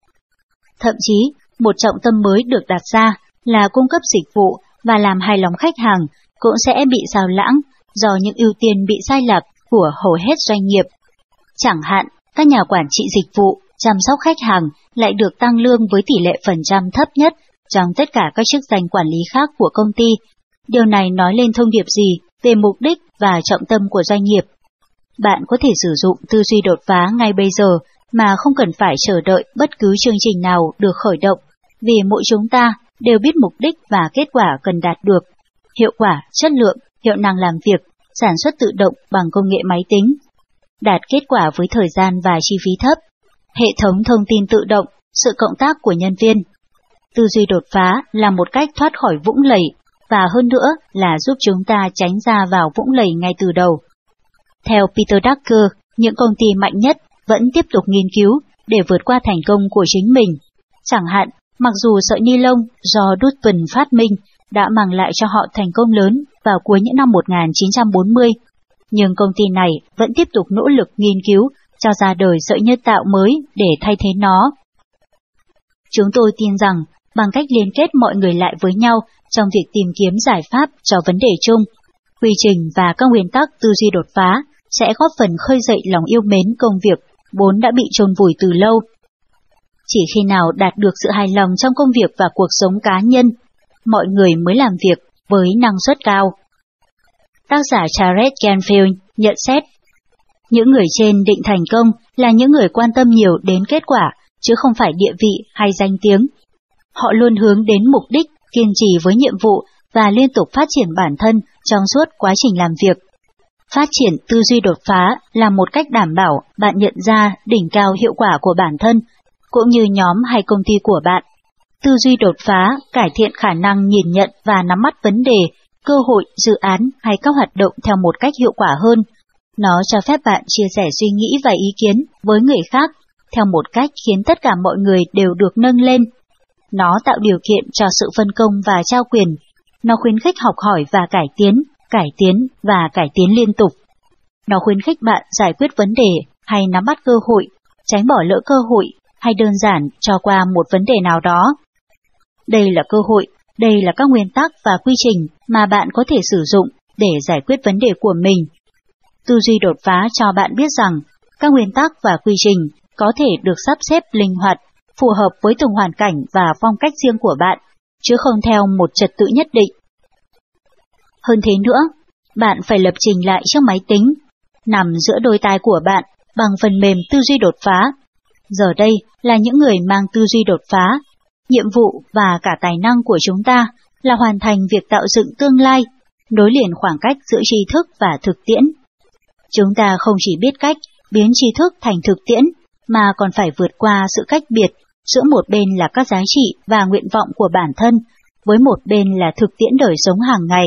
Thậm chí, một trọng tâm mới được đặt ra là cung cấp dịch vụ và làm hài lòng khách hàng cũng sẽ bị xao lãng do những ưu tiên bị sai lạc của hầu hết doanh nghiệp. Chẳng hạn, các nhà quản trị dịch vụ, chăm sóc khách hàng lại được tăng lương với tỷ lệ phần trăm thấp nhất trong tất cả các chức danh quản lý khác của công ty. Điều này nói lên thông điệp gì về mục đích và trọng tâm của doanh nghiệp? Bạn có thể sử dụng tư duy đột phá ngay bây giờ mà không cần phải chờ đợi bất cứ chương trình nào được khởi động, vì mỗi chúng ta đều biết mục đích và kết quả cần đạt được, hiệu quả, chất lượng, hiệu năng làm việc, sản xuất tự động bằng công nghệ máy tính, đạt kết quả với thời gian và chi phí thấp, hệ thống thông tin tự động, sự cộng tác của nhân viên. Tư duy đột phá là một cách thoát khỏi vũng lầy, và hơn nữa là giúp chúng ta tránh ra vào vũng lầy ngay từ đầu. Theo Peter Drucker, những công ty mạnh nhất vẫn tiếp tục nghiên cứu để vượt qua thành công của chính mình. Chẳng hạn, mặc dù sợi ni lông do Dutton phát minh đã mang lại cho họ thành công lớn vào cuối những năm một nghìn chín trăm bốn mươi, nhưng công ty này vẫn tiếp tục nỗ lực nghiên cứu cho ra đời sợi nhân tạo mới để thay thế nó. Chúng tôi tin rằng bằng cách liên kết mọi người lại với nhau trong việc tìm kiếm giải pháp cho vấn đề chung, quy trình và các nguyên tắc tư duy đột phá sẽ góp phần khơi dậy lòng yêu mến công việc vốn đã bị chôn vùi từ lâu. Chỉ khi nào đạt được sự hài lòng trong công việc và cuộc sống cá nhân, mọi người mới làm việc với năng suất cao. Tác giả Charles Canfield nhận xét, những người trên định thành công là những người quan tâm nhiều đến kết quả, chứ không phải địa vị hay danh tiếng. Họ luôn hướng đến mục đích, kiên trì với nhiệm vụ và liên tục phát triển bản thân trong suốt quá trình làm việc. Phát triển tư duy đột phá là một cách đảm bảo bạn nhận ra đỉnh cao hiệu quả của bản thân, cũng như nhóm hay công ty của bạn. Tư duy đột phá cải thiện khả năng nhìn nhận và nắm bắt vấn đề, cơ hội, dự án hay các hoạt động theo một cách hiệu quả hơn. Nó cho phép bạn chia sẻ suy nghĩ và ý kiến với người khác theo một cách khiến tất cả mọi người đều được nâng lên. Nó tạo điều kiện cho sự phân công và trao quyền. Nó khuyến khích học hỏi và cải tiến, cải tiến và cải tiến liên tục. Nó khuyến khích bạn giải quyết vấn đề hay nắm bắt cơ hội, tránh bỏ lỡ cơ hội, hay đơn giản cho qua một vấn đề nào đó. Đây là cơ hội, đây là các nguyên tắc và quy trình mà bạn có thể sử dụng để giải quyết vấn đề của mình. Tư duy đột phá cho bạn biết rằng các nguyên tắc và quy trình có thể được sắp xếp linh hoạt, phù hợp với từng hoàn cảnh và phong cách riêng của bạn, chứ không theo một trật tự nhất định. Hơn thế nữa, bạn phải lập trình lại chiếc máy tính, nằm giữa đôi tai của bạn bằng phần mềm tư duy đột phá. Giờ đây là những người mang tư duy đột phá. Nhiệm vụ và cả tài năng của chúng ta là hoàn thành việc tạo dựng tương lai, nối liền khoảng cách giữa tri thức và thực tiễn. Chúng ta không chỉ biết cách biến tri thức thành thực tiễn, mà còn phải vượt qua sự cách biệt giữa một bên là các giá trị và nguyện vọng của bản thân, với một bên là thực tiễn đời sống hàng ngày.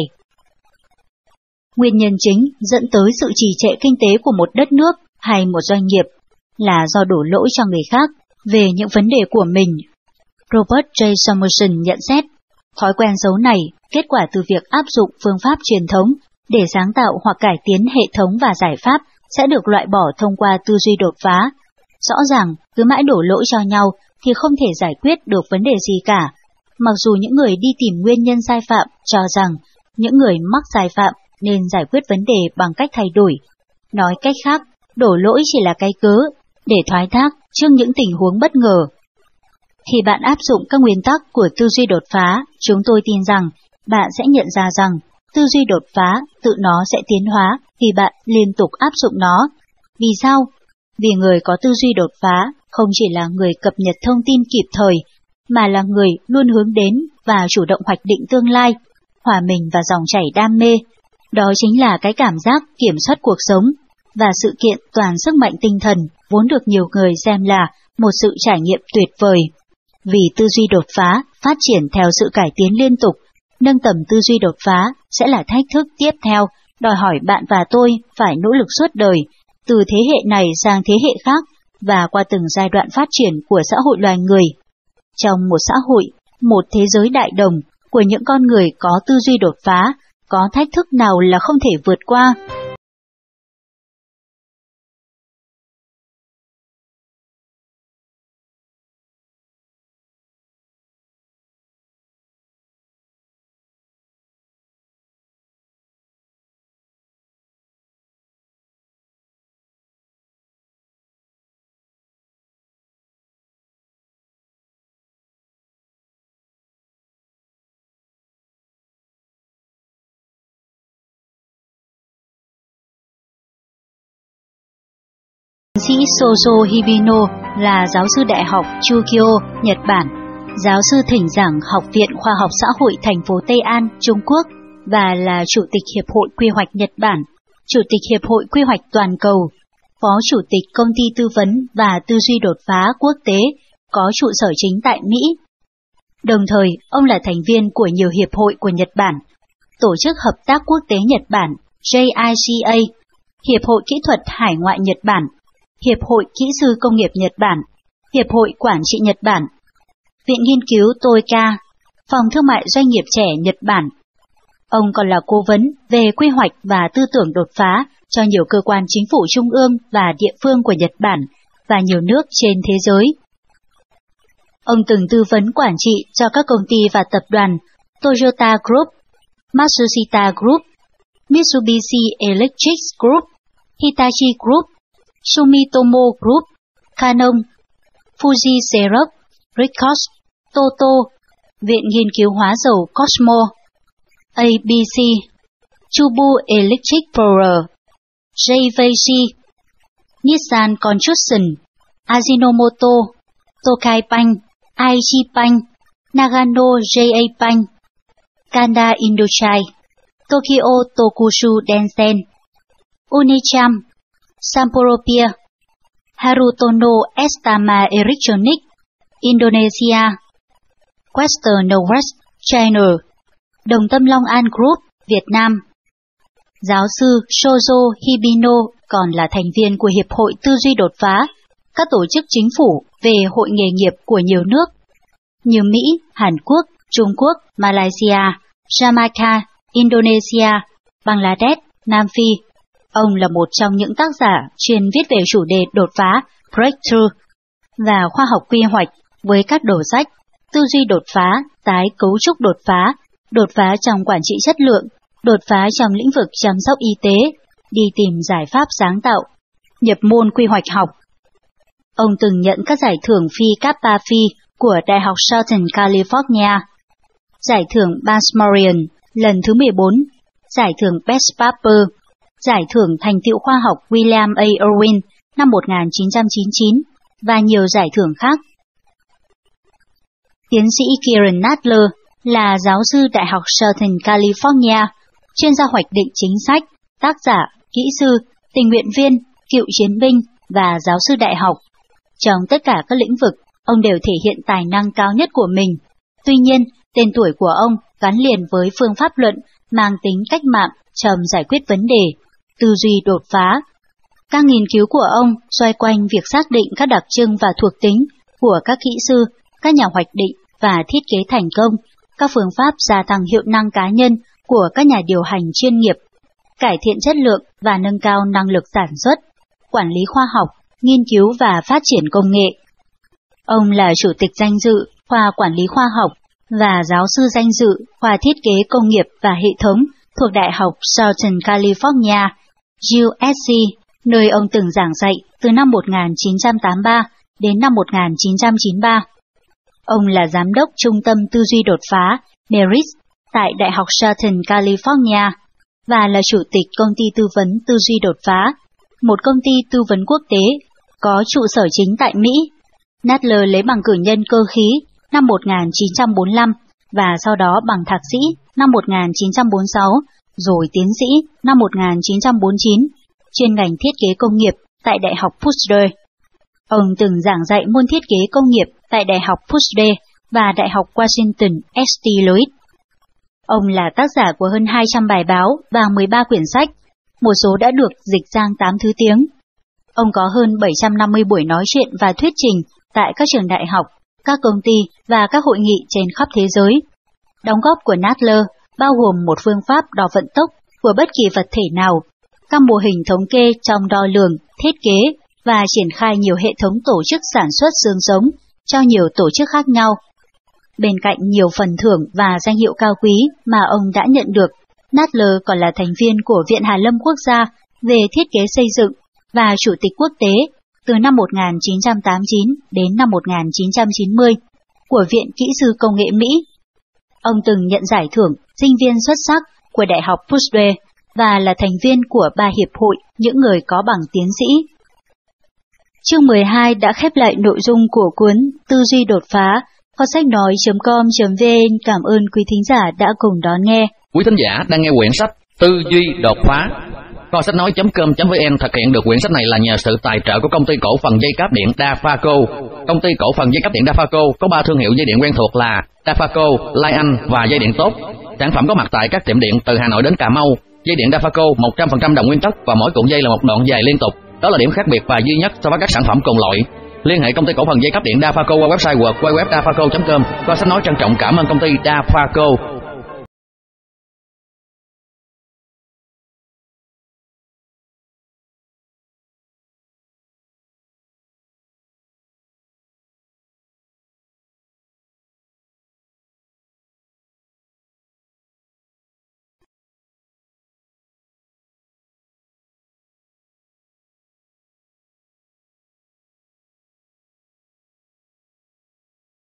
Nguyên nhân chính dẫn tới sự trì trệ kinh tế của một đất nước hay một doanh nghiệp là do đổ lỗi cho người khác về những vấn đề của mình. Robert J. Samuelson nhận xét, thói quen xấu này kết quả từ việc áp dụng phương pháp truyền thống để sáng tạo hoặc cải tiến hệ thống và giải pháp sẽ được loại bỏ thông qua tư duy đột phá. Rõ ràng, cứ mãi đổ lỗi cho nhau thì không thể giải quyết được vấn đề gì cả, mặc dù những người đi tìm nguyên nhân sai phạm cho rằng những người mắc sai phạm nên giải quyết vấn đề bằng cách thay đổi. Nói cách khác, đổ lỗi chỉ là cái cớ để thoái thác trước những tình huống bất ngờ. Khi bạn áp dụng các nguyên tắc của tư duy đột phá, chúng tôi tin rằng bạn sẽ nhận ra rằng tư duy đột phá tự nó sẽ tiến hóa khi bạn liên tục áp dụng nó. Vì sao? Vì người có tư duy đột phá không chỉ là người cập nhật thông tin kịp thời, mà là người luôn hướng đến và chủ động hoạch định tương lai, hòa mình vào dòng chảy đam mê. Đó chính là cái cảm giác kiểm soát cuộc sống và sự kiện toàn sức mạnh tinh thần vốn được nhiều người xem là một sự trải nghiệm tuyệt vời. Vì tư duy đột phá phát triển theo sự cải tiến liên tục, nâng tầm tư duy đột phá sẽ là thách thức tiếp theo, đòi hỏi bạn và tôi phải nỗ lực suốt đời, từ thế hệ này sang thế hệ khác và qua từng giai đoạn phát triển của xã hội loài người. Trong một xã hội, một thế giới đại đồng của những con người có tư duy đột phá, có thách thức nào là không thể vượt qua? Tiến sĩ Shozo Hibino là giáo sư đại học Chugyo, Nhật Bản, giáo sư thỉnh giảng Học viện Khoa học Xã hội thành phố Tây An, Trung Quốc và là Chủ tịch Hiệp hội Quy hoạch Nhật Bản, Chủ tịch Hiệp hội Quy hoạch Toàn cầu, Phó Chủ tịch Công ty Tư vấn và Tư duy đột phá quốc tế có trụ sở chính tại Mỹ. Đồng thời, ông là thành viên của nhiều hiệp hội của Nhật Bản, Tổ chức Hợp tác Quốc tế Nhật Bản J I C A, Hiệp hội Kỹ thuật Hải ngoại Nhật Bản, Hiệp hội Kỹ sư Công nghiệp Nhật Bản, Hiệp hội Quản trị Nhật Bản, Viện Nghiên cứu Toyota, Phòng Thương mại Doanh nghiệp trẻ Nhật Bản. Ông còn là cố vấn về quy hoạch và tư tưởng đột phá cho nhiều cơ quan chính phủ trung ương và địa phương của Nhật Bản và nhiều nước trên thế giới. Ông từng tư vấn quản trị cho các công ty và tập đoàn Toyota Group, Matsushita Group, Mitsubishi Electric Group, Hitachi Group, Sumitomo Group, Canon, Fuji Xerox, Ricoh, Toto, Viện Nghiên cứu Hóa dầu Cosmo, A B C, Chubu Electric Power, J V C, Nissan Construction, Ajinomoto, Tokai Bank, I G Bank, Nagano J A Bank, Kanda Industries, Tokyo Tokushu Densen, Unicham, Samporo Pia, Harutono Estama Electronics, Indonesia, Western West China, Đồng Tâm Long An Group, Việt Nam. Giáo sư Shozo Hibino còn là thành viên của Hiệp hội Tư duy đột phá, các tổ chức chính phủ về hội nghề nghiệp của nhiều nước như Mỹ, Hàn Quốc, Trung Quốc, Malaysia, Jamaica, Indonesia, Bangladesh, Nam Phi, Ông là một trong những tác giả chuyên viết về chủ đề đột phá, breakthrough, và khoa học quy hoạch với các đầu sách tư duy đột phá, tái cấu trúc đột phá, đột phá trong quản trị chất lượng, đột phá trong lĩnh vực chăm sóc y tế, đi tìm giải pháp sáng tạo, nhập môn quy hoạch học. Ông từng nhận các giải thưởng Phi Kappa Phi của Đại học Southern California, giải thưởng Basmorian lần thứ mười bốn, giải thưởng Best Paper, giải thưởng thành tựu khoa học William A. Irwin năm một nghìn chín trăm chín mươi chín và nhiều giải thưởng khác. Tiến sĩ Kieran Nadler là giáo sư Đại học Southern California, chuyên gia hoạch định chính sách, tác giả, kỹ sư, tình nguyện viên, cựu chiến binh và giáo sư đại học. Trong tất cả các lĩnh vực, ông đều thể hiện tài năng cao nhất của mình. Tuy nhiên, tên tuổi của ông gắn liền với phương pháp luận mang tính cách mạng trong giải quyết vấn đề, tư duy đột phá. Các nghiên cứu của ông xoay quanh việc xác định các đặc trưng và thuộc tính của các kỹ sư, các nhà hoạch định và thiết kế thành công, các phương pháp gia tăng hiệu năng cá nhân của các nhà điều hành chuyên nghiệp, cải thiện chất lượng và nâng cao năng lực sản xuất, quản lý khoa học, nghiên cứu và phát triển công nghệ. Ông là chủ tịch danh dự khoa quản lý khoa học và giáo sư danh dự khoa thiết kế công nghiệp và hệ thống thuộc Đại học Southern California, U S C, nơi ông từng giảng dạy từ năm một nghìn chín trăm tám mươi ba đến năm một nghìn chín trăm chín mươi ba. Ông là giám đốc Trung tâm Tư duy đột phá Merit tại Đại học Southern California và là chủ tịch công ty tư vấn tư duy đột phá, một công ty tư vấn quốc tế có trụ sở chính tại Mỹ. Nadler lấy bằng cử nhân cơ khí năm một nghìn chín trăm bốn mươi lăm và sau đó bằng thạc sĩ năm một nghìn chín trăm bốn mươi sáu, rồi tiến sĩ năm một nghìn chín trăm bốn mươi chín, chuyên ngành thiết kế công nghiệp tại Đại học Pushdale. Ông từng giảng dạy môn thiết kế công nghiệp tại Đại học Pushdale và Đại học Washington S T Louis. Ông là tác giả của hơn hai trăm bài báo và mười ba quyển sách, một số đã được dịch sang tám thứ tiếng. Ông có hơn bảy trăm năm mươi buổi nói chuyện và thuyết trình tại các trường đại học, các công ty và các hội nghị trên khắp thế giới. Đóng góp của Nadler bao gồm một phương pháp đo vận tốc của bất kỳ vật thể nào, các mô hình thống kê trong đo lường, thiết kế và triển khai nhiều hệ thống tổ chức sản xuất xương sống cho nhiều tổ chức khác nhau. Bên cạnh nhiều phần thưởng và danh hiệu cao quý mà ông đã nhận được, Nadler còn là thành viên của Viện Hàn lâm Quốc gia về thiết kế xây dựng và chủ tịch quốc tế từ năm một nghìn chín trăm tám mươi chín đến năm một nghìn chín trăm chín mươi của Viện Kỹ sư Công nghệ Mỹ. Ông từng nhận giải thưởng sinh viên xuất sắc của Đại học Pushdale và là thành viên của ba hiệp hội những người có bằng tiến sĩ. Chương mười hai đã khép lại nội dung của cuốn Tư duy đột phá. Kho sách nói chấm com chấm vn cảm ơn quý thính giả đã cùng đón nghe. Quý thính giả đang nghe quyển sách Tư duy đột phá. Kho sách nói chấm com chấm vn thực hiện được quyển sách này là nhờ sự tài trợ của công ty cổ phần dây cáp điện Dafaco. Công ty cổ phần dây cáp điện Dafaco có ba thương hiệu dây điện quen thuộc là Dafaco, Lai Anh và dây điện tốt. Sản phẩm có mặt tại các tiệm điện từ Hà Nội đến Cà Mau. Dây điện Dafaco một trăm phần trăm đồng nguyên tấc và mỗi cuộn dây là một đoạn dài liên tục. Đó là điểm khác biệt và duy nhất so với các sản phẩm cùng loại. Liên hệ công ty cổ phần dây cáp điện Dafaco qua website w w w chấm dafaco chấm com. Kho sách nói trân trọng cảm ơn công ty Dafaco